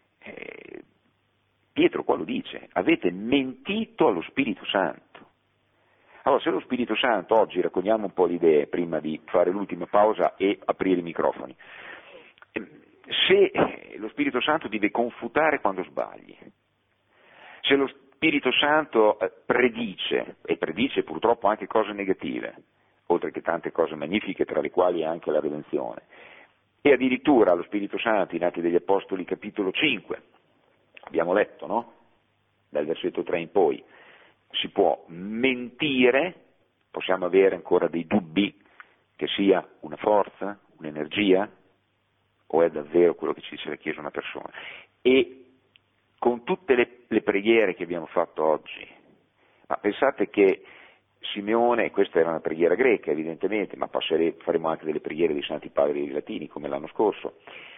Pietro qua lo dice, avete mentito allo Spirito Santo. Allora, se lo Spirito Santo, oggi raccogliamo un po' le idee prima di fare l'ultima pausa e aprire i microfoni, se lo Spirito Santo deve confutare quando sbagli, se lo Spirito Santo predice, e predice purtroppo anche cose negative, oltre che tante cose magnifiche, tra le quali anche la redenzione, e addirittura lo Spirito Santo in Atti degli Apostoli capitolo 5, abbiamo letto, no? Dal versetto 3 in poi, si può mentire, possiamo avere ancora dei dubbi che sia una forza, un'energia, o è davvero quello che ci dice la Chiesa una persona. E con tutte le preghiere che abbiamo fatto oggi, ma pensate che Simeone, questa era una preghiera greca evidentemente, ma faremo anche delle preghiere dei Santi Padri latini come l'anno scorso,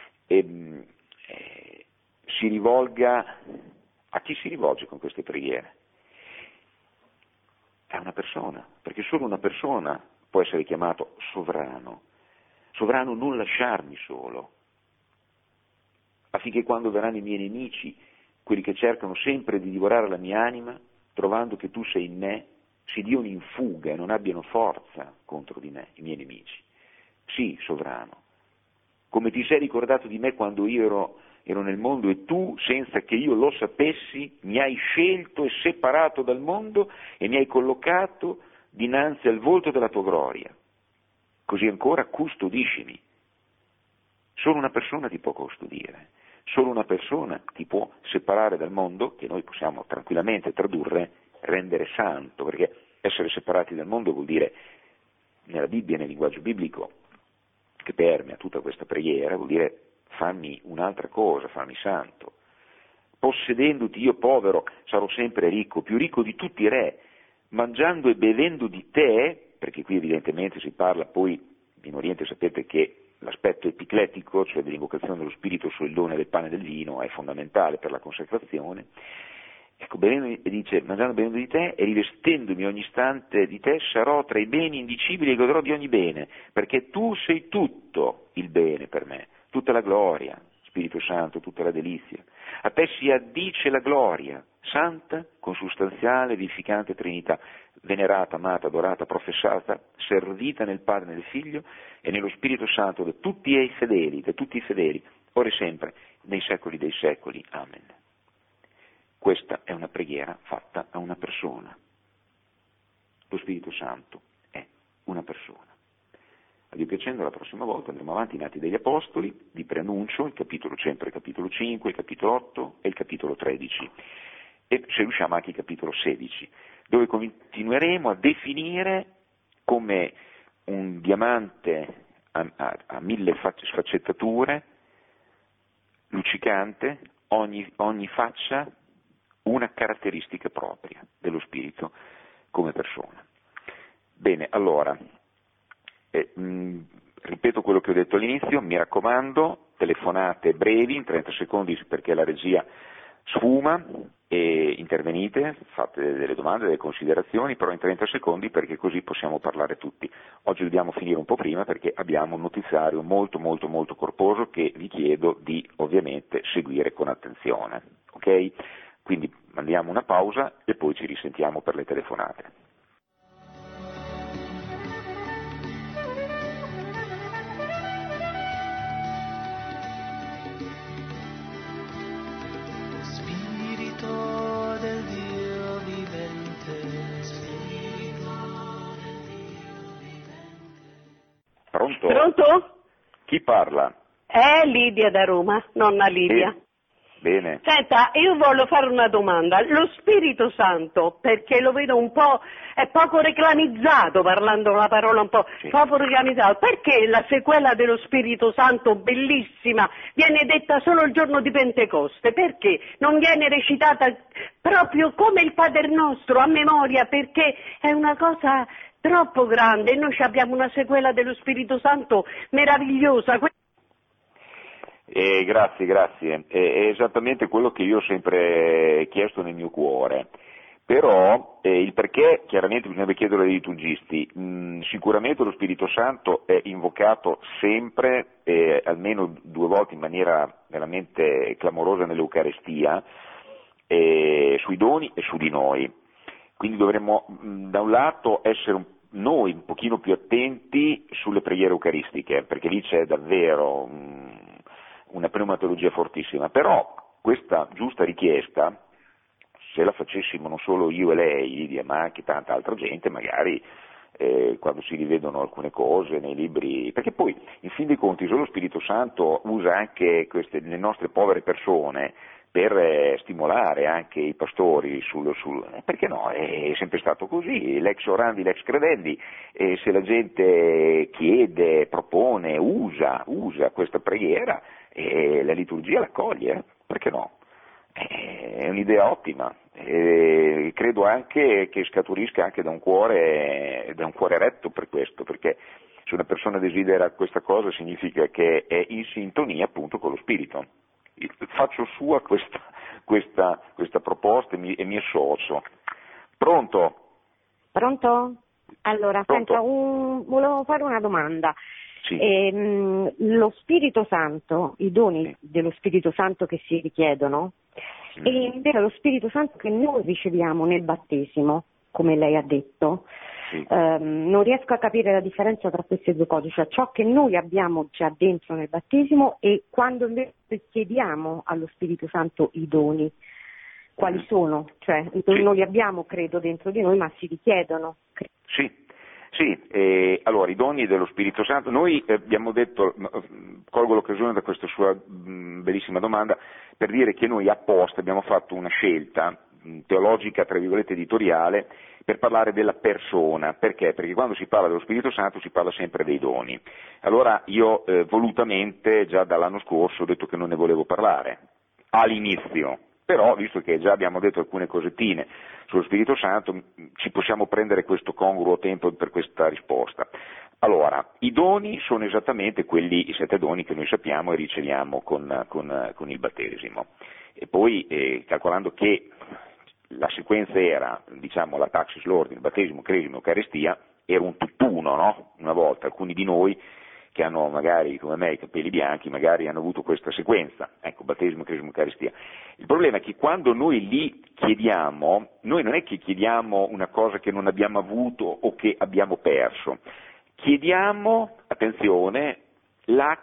si rivolga, a chi si rivolge con queste preghiere? È una persona, perché solo una persona può essere chiamato sovrano. Sovrano, non lasciarmi solo, affinché quando verranno i miei nemici, quelli che cercano sempre di divorare la mia anima, trovando che tu sei in me, si diano in fuga e non abbiano forza contro di me, i miei nemici. Sì, sovrano, come ti sei ricordato di me quando io ero ero nel mondo e tu, senza che io lo sapessi, mi hai scelto e separato dal mondo e mi hai collocato dinanzi al volto della tua gloria. Così ancora custodiscimi. Solo una persona ti può custodire, solo una persona ti può separare dal mondo, che noi possiamo tranquillamente tradurre, rendere santo, perché essere separati dal mondo vuol dire, nella Bibbia, nel linguaggio biblico, che permea tutta questa preghiera, vuol dire fammi un'altra cosa, fammi santo. Possedendoti io povero sarò sempre ricco, più ricco di tutti i re, mangiando e bevendo di te, perché qui evidentemente si parla poi, in Oriente sapete che l'aspetto epicletico, cioè dell'invocazione dello Spirito sul done del pane e del vino, è fondamentale per la consacrazione. Ecco, dice, mangiando e bevendo di te e rivestendomi ogni istante di te, sarò tra i beni indicibili e godrò di ogni bene, perché tu sei tutto il bene per me, tutta la gloria, Spirito Santo, tutta la delizia. A te si addice la gloria, santa, consustanziale, edificante Trinità, venerata, amata, adorata, professata, servita nel Padre, nel Figlio e nello Spirito Santo da tutti i fedeli, ora e sempre, nei secoli dei secoli. Amen. Questa è una preghiera fatta a una persona. Lo Spirito Santo è una persona. A Dio piacendo, la prossima volta andremo avanti in Atti degli Apostoli, vi preannuncio sempre il capitolo 5, il capitolo 8 e il capitolo 13, e se riusciamo anche il capitolo 16, dove continueremo a definire come un diamante a mille sfaccettature, luccicante, ogni faccia una caratteristica propria dello Spirito come persona. Bene, allora, ripeto quello che ho detto all'inizio, mi raccomando, telefonate brevi, in 30 secondi perché la regia sfuma, e intervenite, fate delle domande, delle considerazioni, però in 30 secondi perché così possiamo parlare tutti. Oggi dobbiamo finire un po' prima perché abbiamo un notiziario molto molto molto corposo che vi chiedo di ovviamente seguire con attenzione, ok? Quindi mandiamo una pausa e poi ci risentiamo per le telefonate. Pronto? Pronto? Chi parla? È Lidia da Roma, nonna Lidia. Bene. Senta, io voglio fare una domanda. Lo Spirito Santo, perché lo vedo un po', è poco reclamizzato, parlando la parola un po', sì. Poco reclamizzato. Perché la sequela dello Spirito Santo, bellissima, viene detta solo il giorno di Pentecoste? Perché non viene recitata proprio come il Padre Nostro, a memoria? Perché è una cosa troppo grande e noi abbiamo una sequela dello Spirito Santo meravigliosa. Grazie. È esattamente quello che io ho sempre chiesto nel mio cuore. Però il perché chiaramente bisognerebbe chiederlo ai liturgisti. Sicuramente lo Spirito Santo è invocato sempre, almeno 2 volte in maniera veramente clamorosa nell'Eucarestia, sui doni e su di noi. Quindi dovremmo da un lato essere noi un pochino più attenti sulle preghiere eucaristiche, perché lì c'è davvero una pneumatologia fortissima, però questa giusta richiesta, se la facessimo non solo io e lei, ma anche tanta altra gente, magari quando si rivedono alcune cose nei libri, perché poi in fin dei conti solo lo Spirito Santo usa anche le nostre povere persone per stimolare anche i pastori perché no, è sempre stato così, l'ex orandi, l'ex credendi, e se la gente chiede, propone, usa questa preghiera, la liturgia l'accoglie, perché no? È un'idea ottima, credo anche che scaturisca anche da un cuore retto per questo, perché se una persona desidera questa cosa significa che è in sintonia appunto con lo Spirito. Faccio sua questa proposta e mi associo. Pronto? Pronto? Allora, Pronto? senta, volevo fare una domanda. Sì. Lo Spirito Santo, i doni Sì. dello Spirito Santo che si richiedono, Sì. e invece lo Spirito Santo che noi riceviamo nel battesimo, come lei ha detto, Sì. Non riesco a capire la differenza tra queste due cose, cioè ciò che noi abbiamo già dentro nel battesimo e quando invece chiediamo allo Spirito Santo i doni. Quali sono? Cioè, non li abbiamo, credo, dentro di noi, ma si richiedono. Sì, allora i doni dello Spirito Santo, noi abbiamo detto, colgo l'occasione da questa sua bellissima domanda, per dire che noi apposta abbiamo fatto una scelta teologica, tra virgolette, editoriale, per parlare della persona. Perché? Perché quando si parla dello Spirito Santo si parla sempre dei doni. Allora io volutamente già dall'anno scorso ho detto che non ne volevo parlare, all'inizio. Però, visto che già abbiamo detto alcune cosettine sullo Spirito Santo, ci possiamo prendere questo congruo tempo per questa risposta. Allora, i doni sono esattamente quelli, i 7 doni che noi sappiamo e riceviamo con il battesimo. E poi, calcolando che la sequenza era, diciamo, la taxis l'ordine, battesimo, cresima, eucaristia, era un tutt'uno, no? Una volta, alcuni di noi che hanno magari, come me, i capelli bianchi, magari hanno avuto questa sequenza, ecco, battesimo, cresima, eucaristia. Il problema è che quando noi li chiediamo, noi non è che chiediamo una cosa che non abbiamo avuto o che abbiamo perso, chiediamo, attenzione, la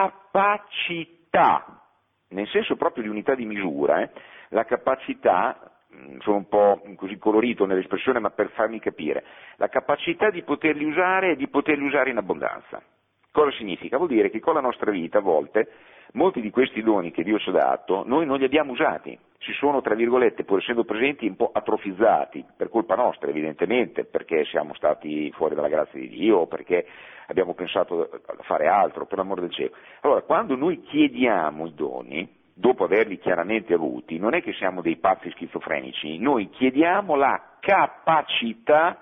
capacità, nel senso proprio di unità di misura, la capacità, sono un po' così colorito nell'espressione, ma per farmi capire, la capacità di poterli usare e di poterli usare in abbondanza. Cosa significa? Vuol dire che con la nostra vita a volte molti di questi doni che Dio ci ha dato noi non li abbiamo usati, si sono, tra virgolette, pur essendo presenti, un po' atrofizzati, per colpa nostra evidentemente, perché siamo stati fuori dalla grazia di Dio, perché abbiamo pensato a fare altro, per l'amor del cielo. Allora, quando noi chiediamo i doni, dopo averli chiaramente avuti, non è che siamo dei pazzi schizofrenici, noi chiediamo la capacità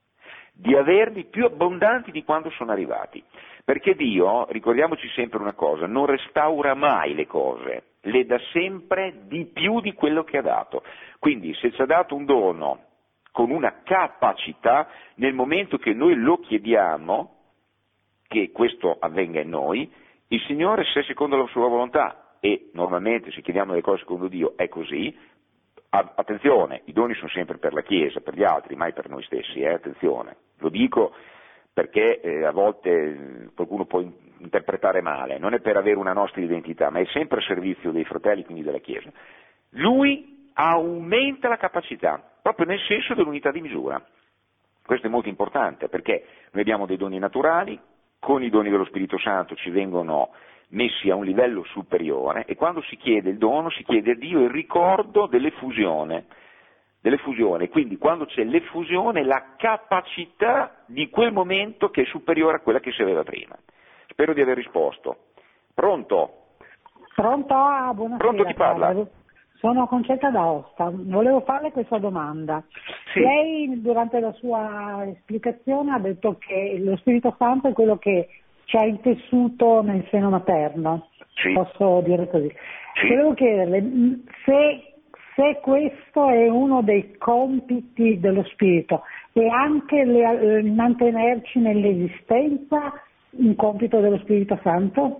di averli più abbondanti di quando sono arrivati. Perché Dio, ricordiamoci sempre una cosa, non restaura mai le cose, le dà sempre di più di quello che ha dato. Quindi se ci ha dato un dono con una capacità, nel momento che noi lo chiediamo, che questo avvenga in noi, il Signore, se secondo la sua volontà, e normalmente se chiediamo le cose secondo Dio è così, attenzione, i doni sono sempre per la Chiesa, per gli altri, mai per noi stessi, attenzione, lo dico perché a volte qualcuno può interpretare male, non è per avere una nostra identità, ma è sempre a servizio dei fratelli, quindi della Chiesa. Lui aumenta la capacità, proprio nel senso dell'unità di misura. Questo è molto importante perché noi abbiamo dei doni naturali, con i doni dello Spirito Santo ci vengono messi a un livello superiore e quando si chiede il dono si chiede a Dio il ricordo dell'effusione, quindi quando c'è l'effusione la capacità di quel momento che è superiore a quella che si aveva prima. Spero di aver risposto. Pronto? Pronto? Buonasera. Pronto, chi parla? Sono Concetta d'Aosta, volevo farle questa domanda. Sì. Lei durante la sua esplicazione ha detto che lo Spirito Santo è quello che ci ha intessuto nel seno materno, sì. Posso dire così. Sì. Volevo chiederle se questo è uno dei compiti dello Spirito e anche mantenerci nell'esistenza un compito dello Spirito Santo?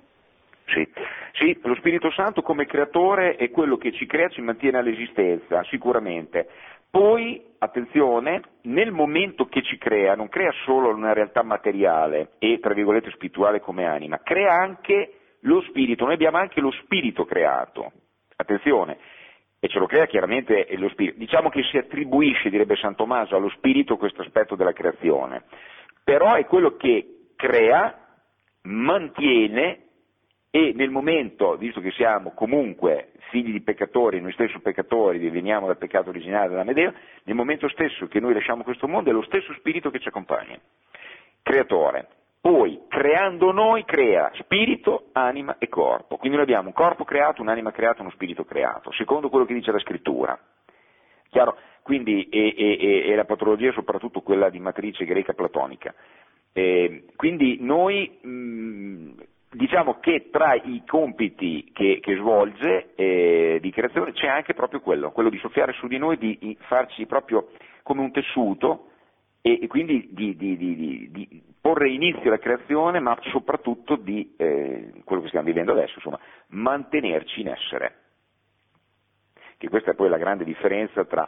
Sì, lo Spirito Santo come creatore è quello che ci crea, ci mantiene all'esistenza, sicuramente. Poi, attenzione, nel momento che ci crea, non crea solo una realtà materiale e, tra virgolette, spirituale come anima, crea anche lo spirito, noi abbiamo anche lo spirito creato, attenzione, e ce lo crea chiaramente lo spirito. Diciamo che si attribuisce, direbbe San Tommaso, allo spirito questo aspetto della creazione, però è quello che crea, mantiene e nel momento, visto che siamo comunque figli di peccatori, noi stessi peccatori, veniamo dal peccato originale della Medea, nel momento stesso che noi lasciamo questo mondo è lo stesso spirito che ci accompagna, creatore. Poi, creando noi, crea spirito, anima e corpo. Quindi noi abbiamo un corpo creato, un'anima creata, uno spirito creato, secondo quello che dice la scrittura. Chiaro? Quindi, e la patologia è soprattutto quella di matrice greca platonica. Quindi noi diciamo che tra i compiti che svolge di creazione c'è anche proprio quello di soffiare su di noi, di farci proprio come un tessuto e quindi di porre inizio alla creazione, ma soprattutto di quello che stiamo vivendo adesso, insomma, mantenerci in essere. Che questa è poi la grande differenza tra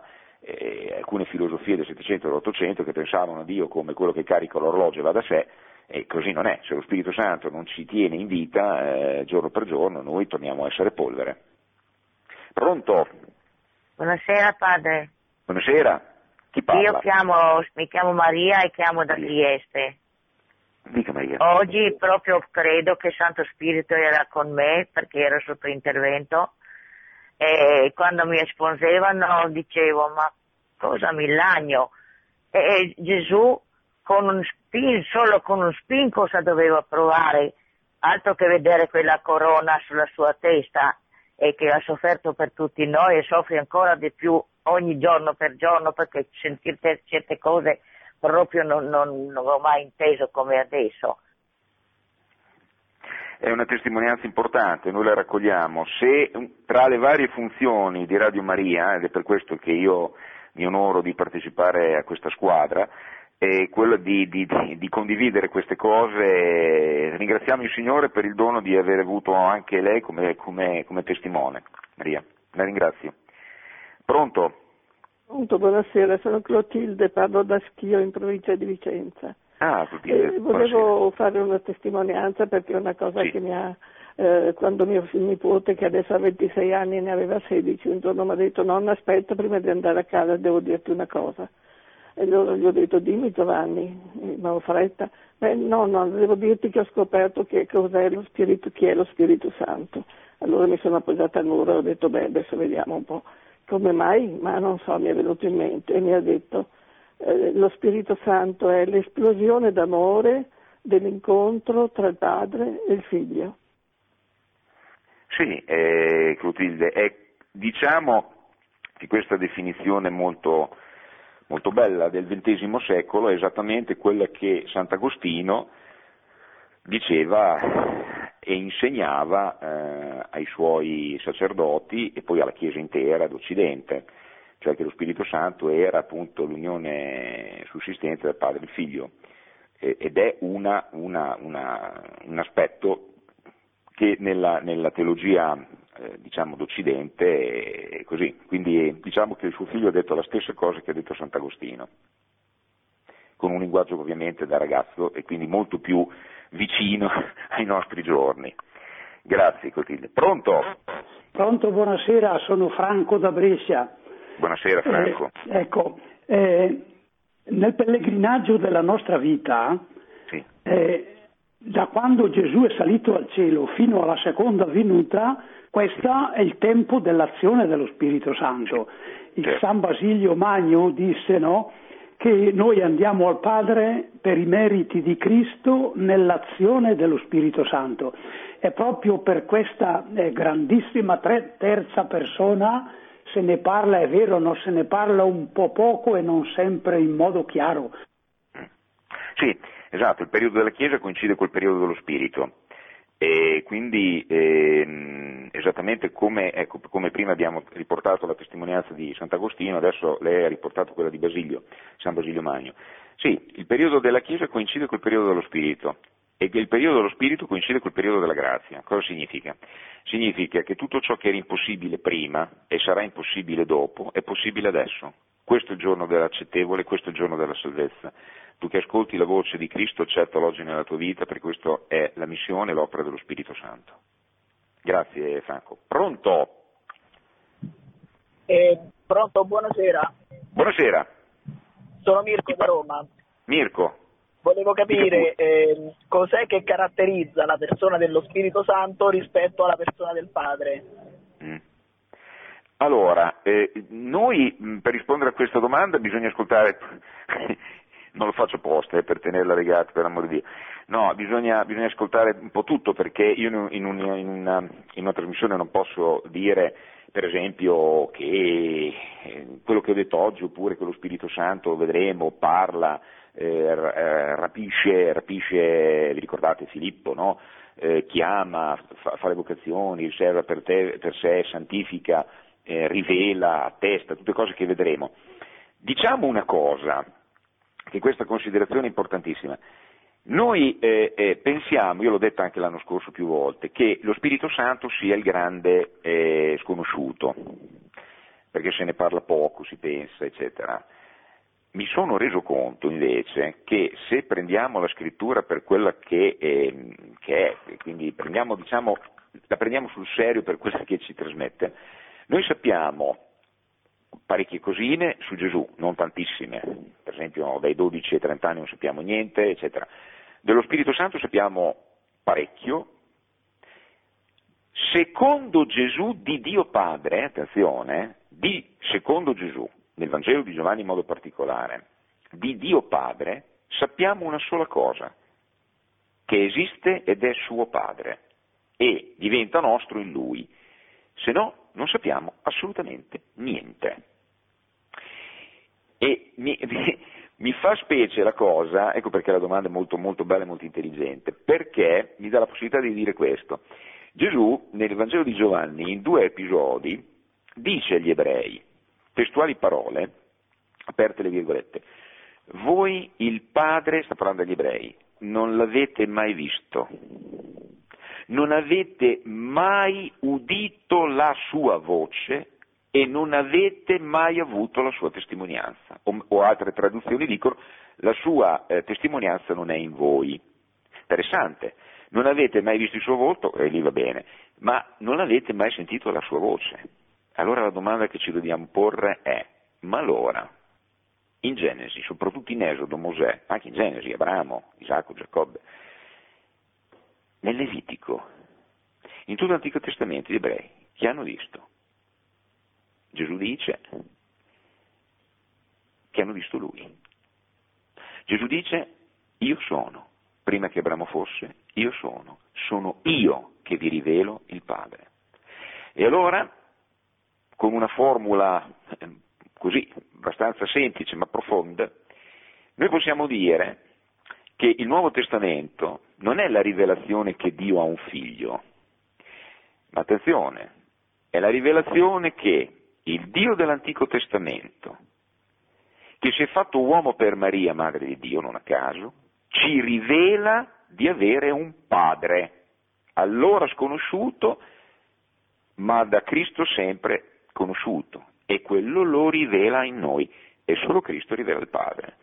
alcune filosofie del Settecento e dell'Ottocento che pensavano a Dio come quello che carica l'orologio e va da sé, e così non è. Se lo Spirito Santo non ci tiene in vita, giorno per giorno noi torniamo a essere polvere. Pronto? Buonasera padre. Buonasera, chi parla? Mi chiamo Maria e chiamo da Trieste. Dica Maria. Oggi proprio credo che Santo Spirito era con me perché ero sotto intervento e quando mi esponsevano dicevo ma cosa mi lagno? E Gesù solo con un spin cosa doveva provare? Altro che vedere quella corona sulla sua testa, e che ha sofferto per tutti noi e soffre ancora di più ogni giorno per giorno, perché sentire certe cose proprio non ho mai inteso come adesso. È una testimonianza importante, noi la raccogliamo. Se tra le varie funzioni di Radio Maria, ed è per questo che io mi onoro di partecipare a questa squadra, è quello di condividere queste cose, ringraziamo il Signore per il dono di aver avuto anche lei come testimone. Maria, la ringrazio. Pronto? Pronto, buonasera, sono Clotilde, parlo da Schio in provincia di Vicenza. Ah, Clotilde, volevo fare una testimonianza perché è una cosa sì. che mi ha, quando mio nipote, che adesso ha 26 anni, ne aveva 16, un giorno mi ha detto nonna aspetta, prima di andare a casa devo dirti una cosa. E allora gli ho detto dimmi Giovanni, ma ho fretta. No, devo dirti che ho scoperto che cos'è lo Spirito, chi è lo Spirito Santo. Allora mi sono appoggiata al muro e ho detto adesso vediamo un po' come mai, ma non so, mi è venuto in mente e mi ha detto lo Spirito Santo è l'esplosione d'amore dell'incontro tra il padre e il figlio. Sì, Clotilde, diciamo che questa definizione molto bella del XX secolo è esattamente quella che Sant'Agostino diceva e insegnava ai suoi sacerdoti e poi alla Chiesa intera d'Occidente, cioè che lo Spirito Santo era appunto l'unione sussistente del Padre e del Figlio, ed è un aspetto che nella teologia diciamo d'Occidente è così, quindi diciamo che il suo figlio ha detto la stessa cosa che ha detto Sant'Agostino, con un linguaggio ovviamente da ragazzo e quindi molto più vicino ai nostri giorni. Grazie Clotilde. Pronto? Pronto, buonasera, sono Franco da Brescia. Buonasera Franco. Nel pellegrinaggio della nostra vita, sì. Da quando Gesù è salito al cielo fino alla seconda venuta, questo è il tempo dell'azione dello Spirito Santo. Il San Basilio Magno disse che noi andiamo al Padre per i meriti di Cristo nell'azione dello Spirito Santo. E proprio per questa grandissima terza persona se ne parla, è vero, non se ne parla un po' poco e non sempre in modo chiaro. Sì, esatto, il periodo della Chiesa coincide col periodo dello Spirito e quindi esattamente come prima abbiamo riportato la testimonianza di Sant'Agostino, adesso lei ha riportato quella di San Basilio Magno. Sì, il periodo della Chiesa coincide col periodo dello Spirito e che il periodo dello Spirito coincide col periodo della grazia. Cosa significa? Significa che tutto ciò che era impossibile prima e sarà impossibile dopo è possibile adesso. Questo è il giorno dell'accettevole, questo è il giorno della salvezza. Tu che ascolti la voce di Cristo, accettalo oggi nella tua vita, perché questa è la missione e l'opera dello Spirito Santo. Grazie Franco. Pronto? Pronto, buonasera. Buonasera. Sono Mirko da Roma. Mirko. Volevo capire cos'è che caratterizza la persona dello Spirito Santo rispetto alla persona del Padre. Allora, noi per rispondere a questa domanda bisogna ascoltare, non lo faccio apposta per tenerla legata, per amor di Dio, no, bisogna ascoltare un po' tutto, perché io in una trasmissione non posso dire, per esempio, che quello che ho detto oggi, oppure che lo Spirito Santo, vedremo, parla, rapisce, vi ricordate Filippo, no? Chiama, fa le vocazioni, riserva per sé, santifica, rivela, attesta, tutte cose che vedremo. Diciamo una cosa, che questa considerazione è importantissima. Noi pensiamo, io l'ho detto anche l'anno scorso più volte, che lo Spirito Santo sia il grande sconosciuto. perché se ne parla poco, si pensa, eccetera. Mi sono reso conto invece che se prendiamo la scrittura per quella che è, quindi la prendiamo sul serio per quella che ci trasmette, noi sappiamo parecchie cosine su Gesù, non tantissime, per esempio dai 12 ai 30 anni non sappiamo niente, eccetera. Dello Spirito Santo sappiamo parecchio. Secondo Gesù di Dio Padre, attenzione, secondo Gesù, nel Vangelo di Giovanni in modo particolare, di Dio Padre sappiamo una sola cosa, che esiste ed è suo Padre e diventa nostro in Lui, se no non sappiamo assolutamente niente. E mi fa specie la cosa, ecco perché la domanda è molto, molto bella e molto intelligente, perché mi dà la possibilità di dire questo. Gesù nel Vangelo di Giovanni in 2 episodi dice agli ebrei, testuali parole, aperte le virgolette, voi il Padre, sta parlando agli ebrei, non l'avete mai visto, non avete mai udito la sua voce e non avete mai avuto la sua testimonianza, o altre traduzioni dicono la sua testimonianza non è in voi. Interessante, non avete mai visto il suo volto, e lì va bene, ma non avete mai sentito la sua voce. Allora la domanda che ci dobbiamo porre è, ma allora, in Genesi, soprattutto in Esodo, Mosè, anche in Genesi, Abramo, Isacco, Giacobbe, nel Levitico, in tutto l'Antico Testamento gli ebrei, chi hanno visto? Gesù dice che hanno visto lui. Gesù dice, io sono, prima che Abramo fosse, io sono io che vi rivelo il Padre. E allora, con una formula così, abbastanza semplice ma profonda, noi possiamo dire che il Nuovo Testamento non è la rivelazione che Dio ha un figlio, ma attenzione, è la rivelazione che il Dio dell'Antico Testamento, che si è fatto uomo per Maria, madre di Dio, non a caso, ci rivela di avere un Padre, allora sconosciuto, ma da Cristo sempre conosciuto, e quello lo rivela in noi, e solo Cristo rivela il Padre.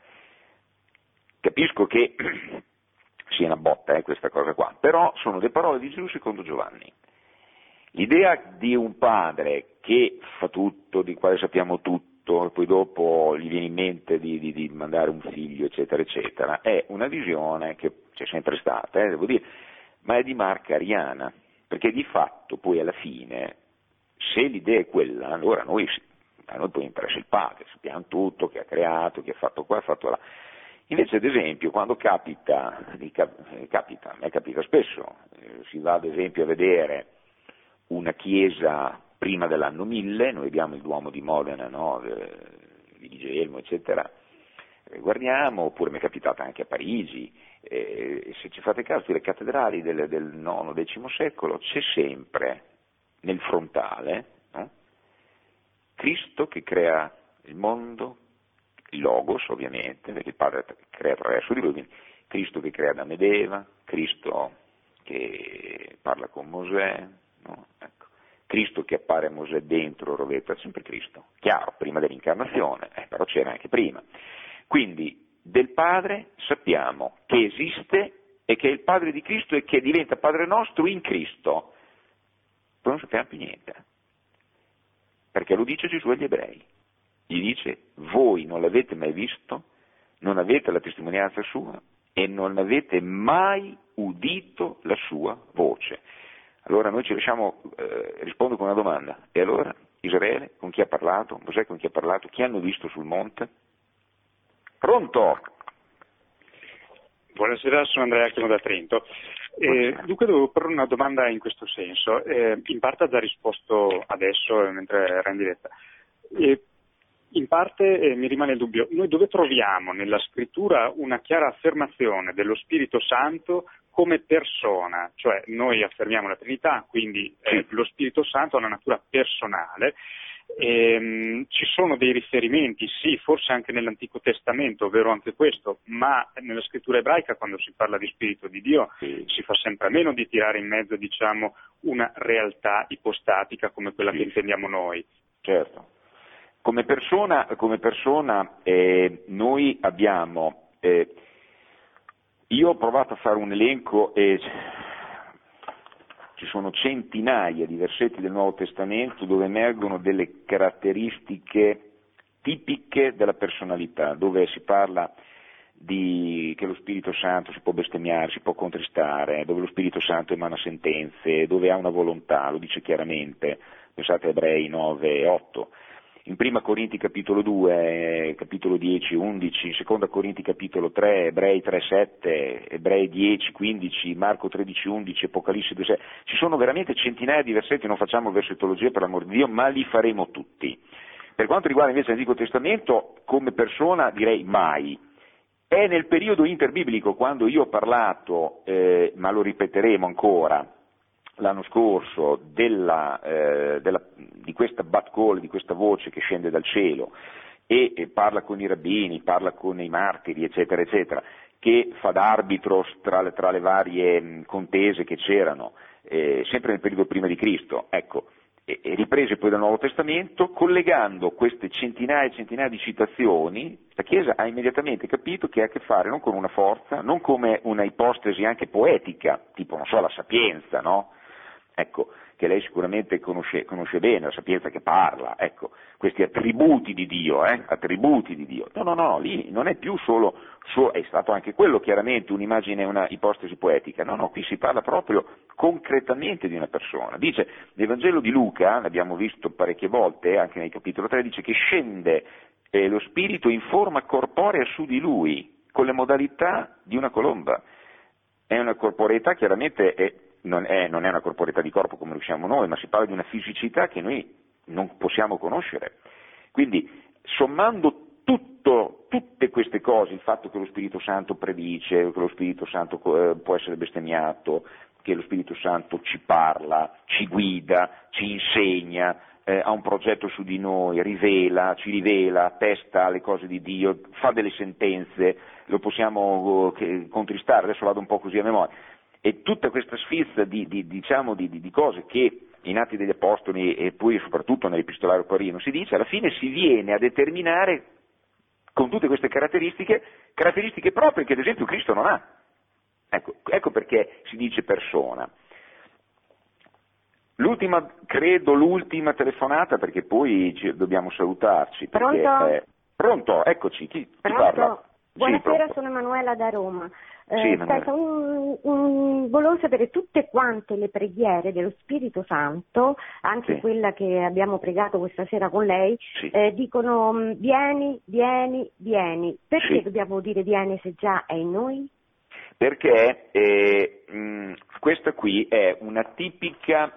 Capisco che sia una botta questa cosa qua, però sono le parole di Gesù secondo Giovanni. L'idea di un padre che fa tutto, di quale sappiamo tutto, e poi dopo gli viene in mente di mandare un figlio, eccetera, eccetera, è una visione che c'è sempre stata, devo dire, ma è di marca ariana, perché di fatto poi alla fine, se l'idea è quella, allora a noi poi interessa il padre, sappiamo tutto, che ha creato, che ha fatto qua, ha fatto là. Invece, ad esempio, quando capita, a me capita spesso, si va ad esempio a vedere una chiesa prima dell'anno 1000, noi abbiamo il Duomo di Modena, no? Di Vigelmo, eccetera, guardiamo, oppure mi è capitata anche a Parigi, se ci fate caso, le cattedrali del IX-X secolo, c'è sempre nel frontale, no? Cristo che crea il mondo, il Logos ovviamente, perché il Padre crea attraverso di lui, quindi Cristo che crea Adamo ed Eva, Cristo che parla con Mosè, no? Ecco. Cristo che appare a Mosè dentro, rovetta sempre Cristo, chiaro, prima dell'incarnazione, però c'era anche prima. Quindi del Padre sappiamo che esiste e che è il Padre di Cristo e che diventa Padre nostro in Cristo, poi non sappiamo più niente, perché lo dice Gesù agli ebrei, gli dice voi non l'avete mai visto, non avete la testimonianza sua e non avete mai udito la sua voce. Allora noi ci lasciamo, rispondo con una domanda, e allora Israele con chi ha parlato, Mosè con chi ha parlato, chi hanno visto sul monte? Pronto? Buonasera, sono Andrea, chiamo da Trento. Dunque dovevo porre una domanda in questo senso, in parte ha già risposto adesso mentre era in diretta. In parte mi rimane il dubbio, noi dove troviamo nella scrittura una chiara affermazione dello Spirito Santo come persona, cioè noi affermiamo la Trinità, quindi lo Spirito Santo ha una natura personale, ci sono dei riferimenti, sì, forse anche nell'Antico Testamento, vero anche questo, ma nella scrittura ebraica quando si parla di Spirito di Dio si fa sempre a meno di tirare in mezzo, diciamo, una realtà ipostatica come quella che intendiamo noi. Certo. Come persona noi abbiamo, io ho provato a fare un elenco e ci sono centinaia di versetti del Nuovo Testamento dove emergono delle caratteristiche tipiche della personalità, dove si parla che lo Spirito Santo si può bestemmiare, si può contristare, dove lo Spirito Santo emana sentenze, dove ha una volontà, lo dice chiaramente, pensate a Ebrei 9, 8. In Prima Corinti capitolo 2, capitolo 10, 11, in Seconda Corinti capitolo 3, Ebrei 3, 7, Ebrei 10, 15, Marco 13, 11, Apocalisse 2, 6. Ci sono veramente centinaia di versetti, non facciamo versettologia per l'amor di Dio, ma li faremo tutti. Per quanto riguarda invece l'Antico Testamento, come persona direi mai. È nel periodo interbiblico, quando io ho parlato, ma lo ripeteremo ancora, l'anno scorso, di questa bat call, di questa voce che scende dal cielo e parla con i rabbini, parla con i martiri, eccetera, eccetera, che fa d'arbitro tra le varie contese che c'erano, sempre nel periodo prima di Cristo, ecco, e riprese poi dal Nuovo Testamento, collegando queste centinaia e centinaia di citazioni, la Chiesa ha immediatamente capito che ha a che fare non con una forza, non come una ipostesi anche poetica, tipo, non so, la Sapienza, no? Ecco, che lei sicuramente conosce bene, la Sapienza che parla, ecco, questi attributi di Dio, attributi di Dio. No, lì non è più solo, è stato anche quello chiaramente un'immagine, una ipostesi poetica, no, qui si parla proprio concretamente di una persona. Dice, nell'Evangelo di Luca, l'abbiamo visto parecchie volte, anche nel capitolo 3, dice che scende lo Spirito in forma corporea su di lui, con le modalità di una colomba. È una corporeità chiaramente, non è una corporeità di corpo come lo siamo noi, ma si parla di una fisicità che noi non possiamo conoscere. Quindi, sommando tutte queste cose, il fatto che lo Spirito Santo predice, che lo Spirito Santo può essere bestemmiato, che lo Spirito Santo ci parla, ci guida, ci insegna, ha un progetto su di noi, ci rivela, attesta le cose di Dio, fa delle sentenze, lo possiamo contristare, adesso vado un po' così a memoria. E tutta questa sfilza di cose che in Atti degli Apostoli e poi soprattutto nell'Epistolario Corino si dice, alla fine si viene a determinare con tutte queste caratteristiche proprie che ad esempio Cristo non ha. Ecco perché si dice persona. L'ultima telefonata, perché poi dobbiamo salutarci. Pronto? Pronto, eccoci, chi parla? Buonasera, Sì, sono Emanuela da Roma. Sì, volevo sapere tutte quante le preghiere dello Spirito Santo, anche quella che abbiamo pregato questa sera con lei, dicono vieni, vieni, vieni. Perché dobbiamo dire vieni se già è in noi? Perché questa qui è una tipica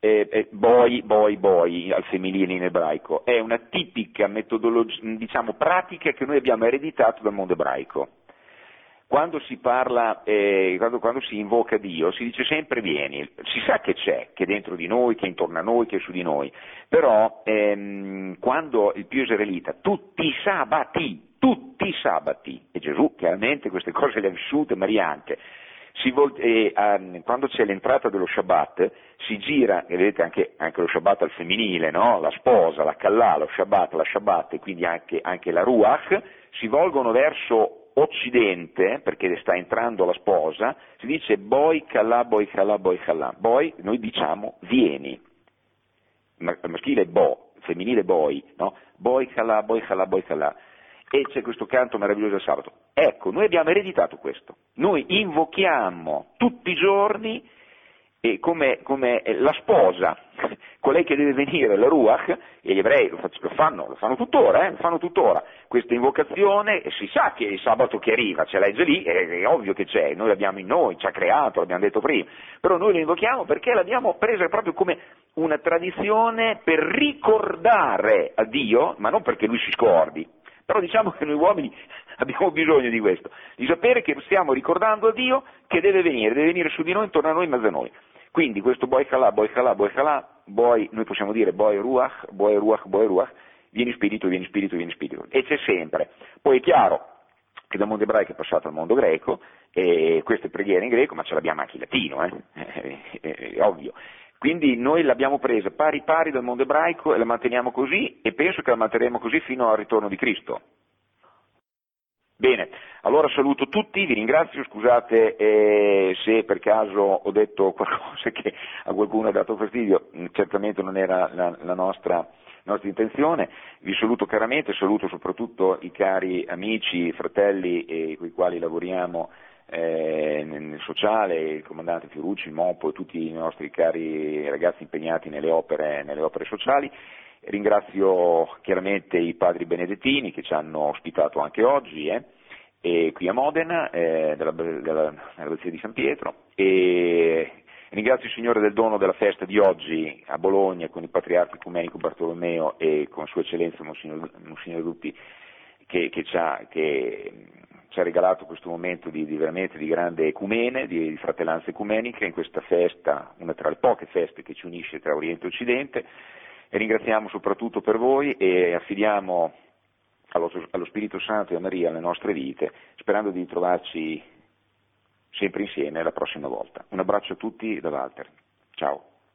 boy al femminile in ebraico, è una tipica metodologia, diciamo pratica che noi abbiamo ereditato dal mondo ebraico. Quando si parla, quando si invoca Dio, si dice sempre vieni, si sa che c'è, che è dentro di noi, che è intorno a noi, che è su di noi, però quando il più israelita, tutti i sabati, e Gesù chiaramente queste cose le ha vissute, Maria anche, quando c'è l'entrata dello Shabbat, si gira, e vedete anche lo Shabbat al femminile, no? La sposa, la Kallà, lo Shabbat, la Shabbat e quindi anche la Ruach, si volgono verso occidente, perché sta entrando la sposa, si dice boi Kallà, boi Kallà, boi Kallà. Boi, noi diciamo vieni, maschile bo, femminile boi, no? Boi Kallà, boi Kallà, boi Kallà. E c'è questo canto meraviglioso del sabato. Ecco, noi abbiamo ereditato questo. Noi invochiamo tutti i giorni come la sposa, colei che deve venire, la Ruach, e gli ebrei lo fanno tuttora, questa invocazione, e si sa che il sabato che arriva, ce l'hai già lì, è ovvio che c'è, noi l'abbiamo in noi, ci ha creato, l'abbiamo detto prima, però noi lo invochiamo perché l'abbiamo presa proprio come una tradizione per ricordare a Dio, ma non perché Lui si scordi. Però diciamo che noi uomini abbiamo bisogno di questo, di sapere che stiamo ricordando a Dio che deve venire su di noi, intorno a noi, in mezzo a noi. Quindi questo boi Kallà, boi Kallà, boi Kallà, noi possiamo dire boi Ruach, boi Ruach, boi Ruach, vieni spirito, vieni spirito, vieni spirito. E c'è sempre. Poi è chiaro che dal mondo ebraico è passato al mondo greco, e queste preghiere in greco, ma ce l'abbiamo anche in latino, è ovvio. Quindi noi l'abbiamo presa pari pari dal mondo ebraico e la manteniamo così, e penso che la manterremo così fino al ritorno di Cristo. Bene, allora saluto tutti, vi ringrazio, scusate se per caso ho detto qualcosa che a qualcuno ha dato fastidio, certamente non era la nostra intenzione. Vi saluto caramente, saluto soprattutto i cari amici, fratelli con i quali lavoriamo nel sociale, il comandante Fiorucci, il Mopo e tutti i nostri cari ragazzi impegnati nelle opere sociali. Ringrazio chiaramente i padri benedettini che ci hanno ospitato anche oggi e qui a Modena, nell'abbazia di San Pietro, e ringrazio il Signore del dono della festa di oggi a Bologna con il Patriarca Ecumenico Bartolomeo e con Sua Eccellenza Monsignor Rutti che ci ha regalato questo momento veramente di grande ecumene, di fratellanza ecumenica in questa festa, una tra le poche feste che ci unisce tra Oriente e Occidente. E ringraziamo soprattutto per voi e affidiamo allo Spirito Santo e a Maria le nostre vite, sperando di trovarci sempre insieme la prossima volta. Un abbraccio a tutti da Walter. Ciao.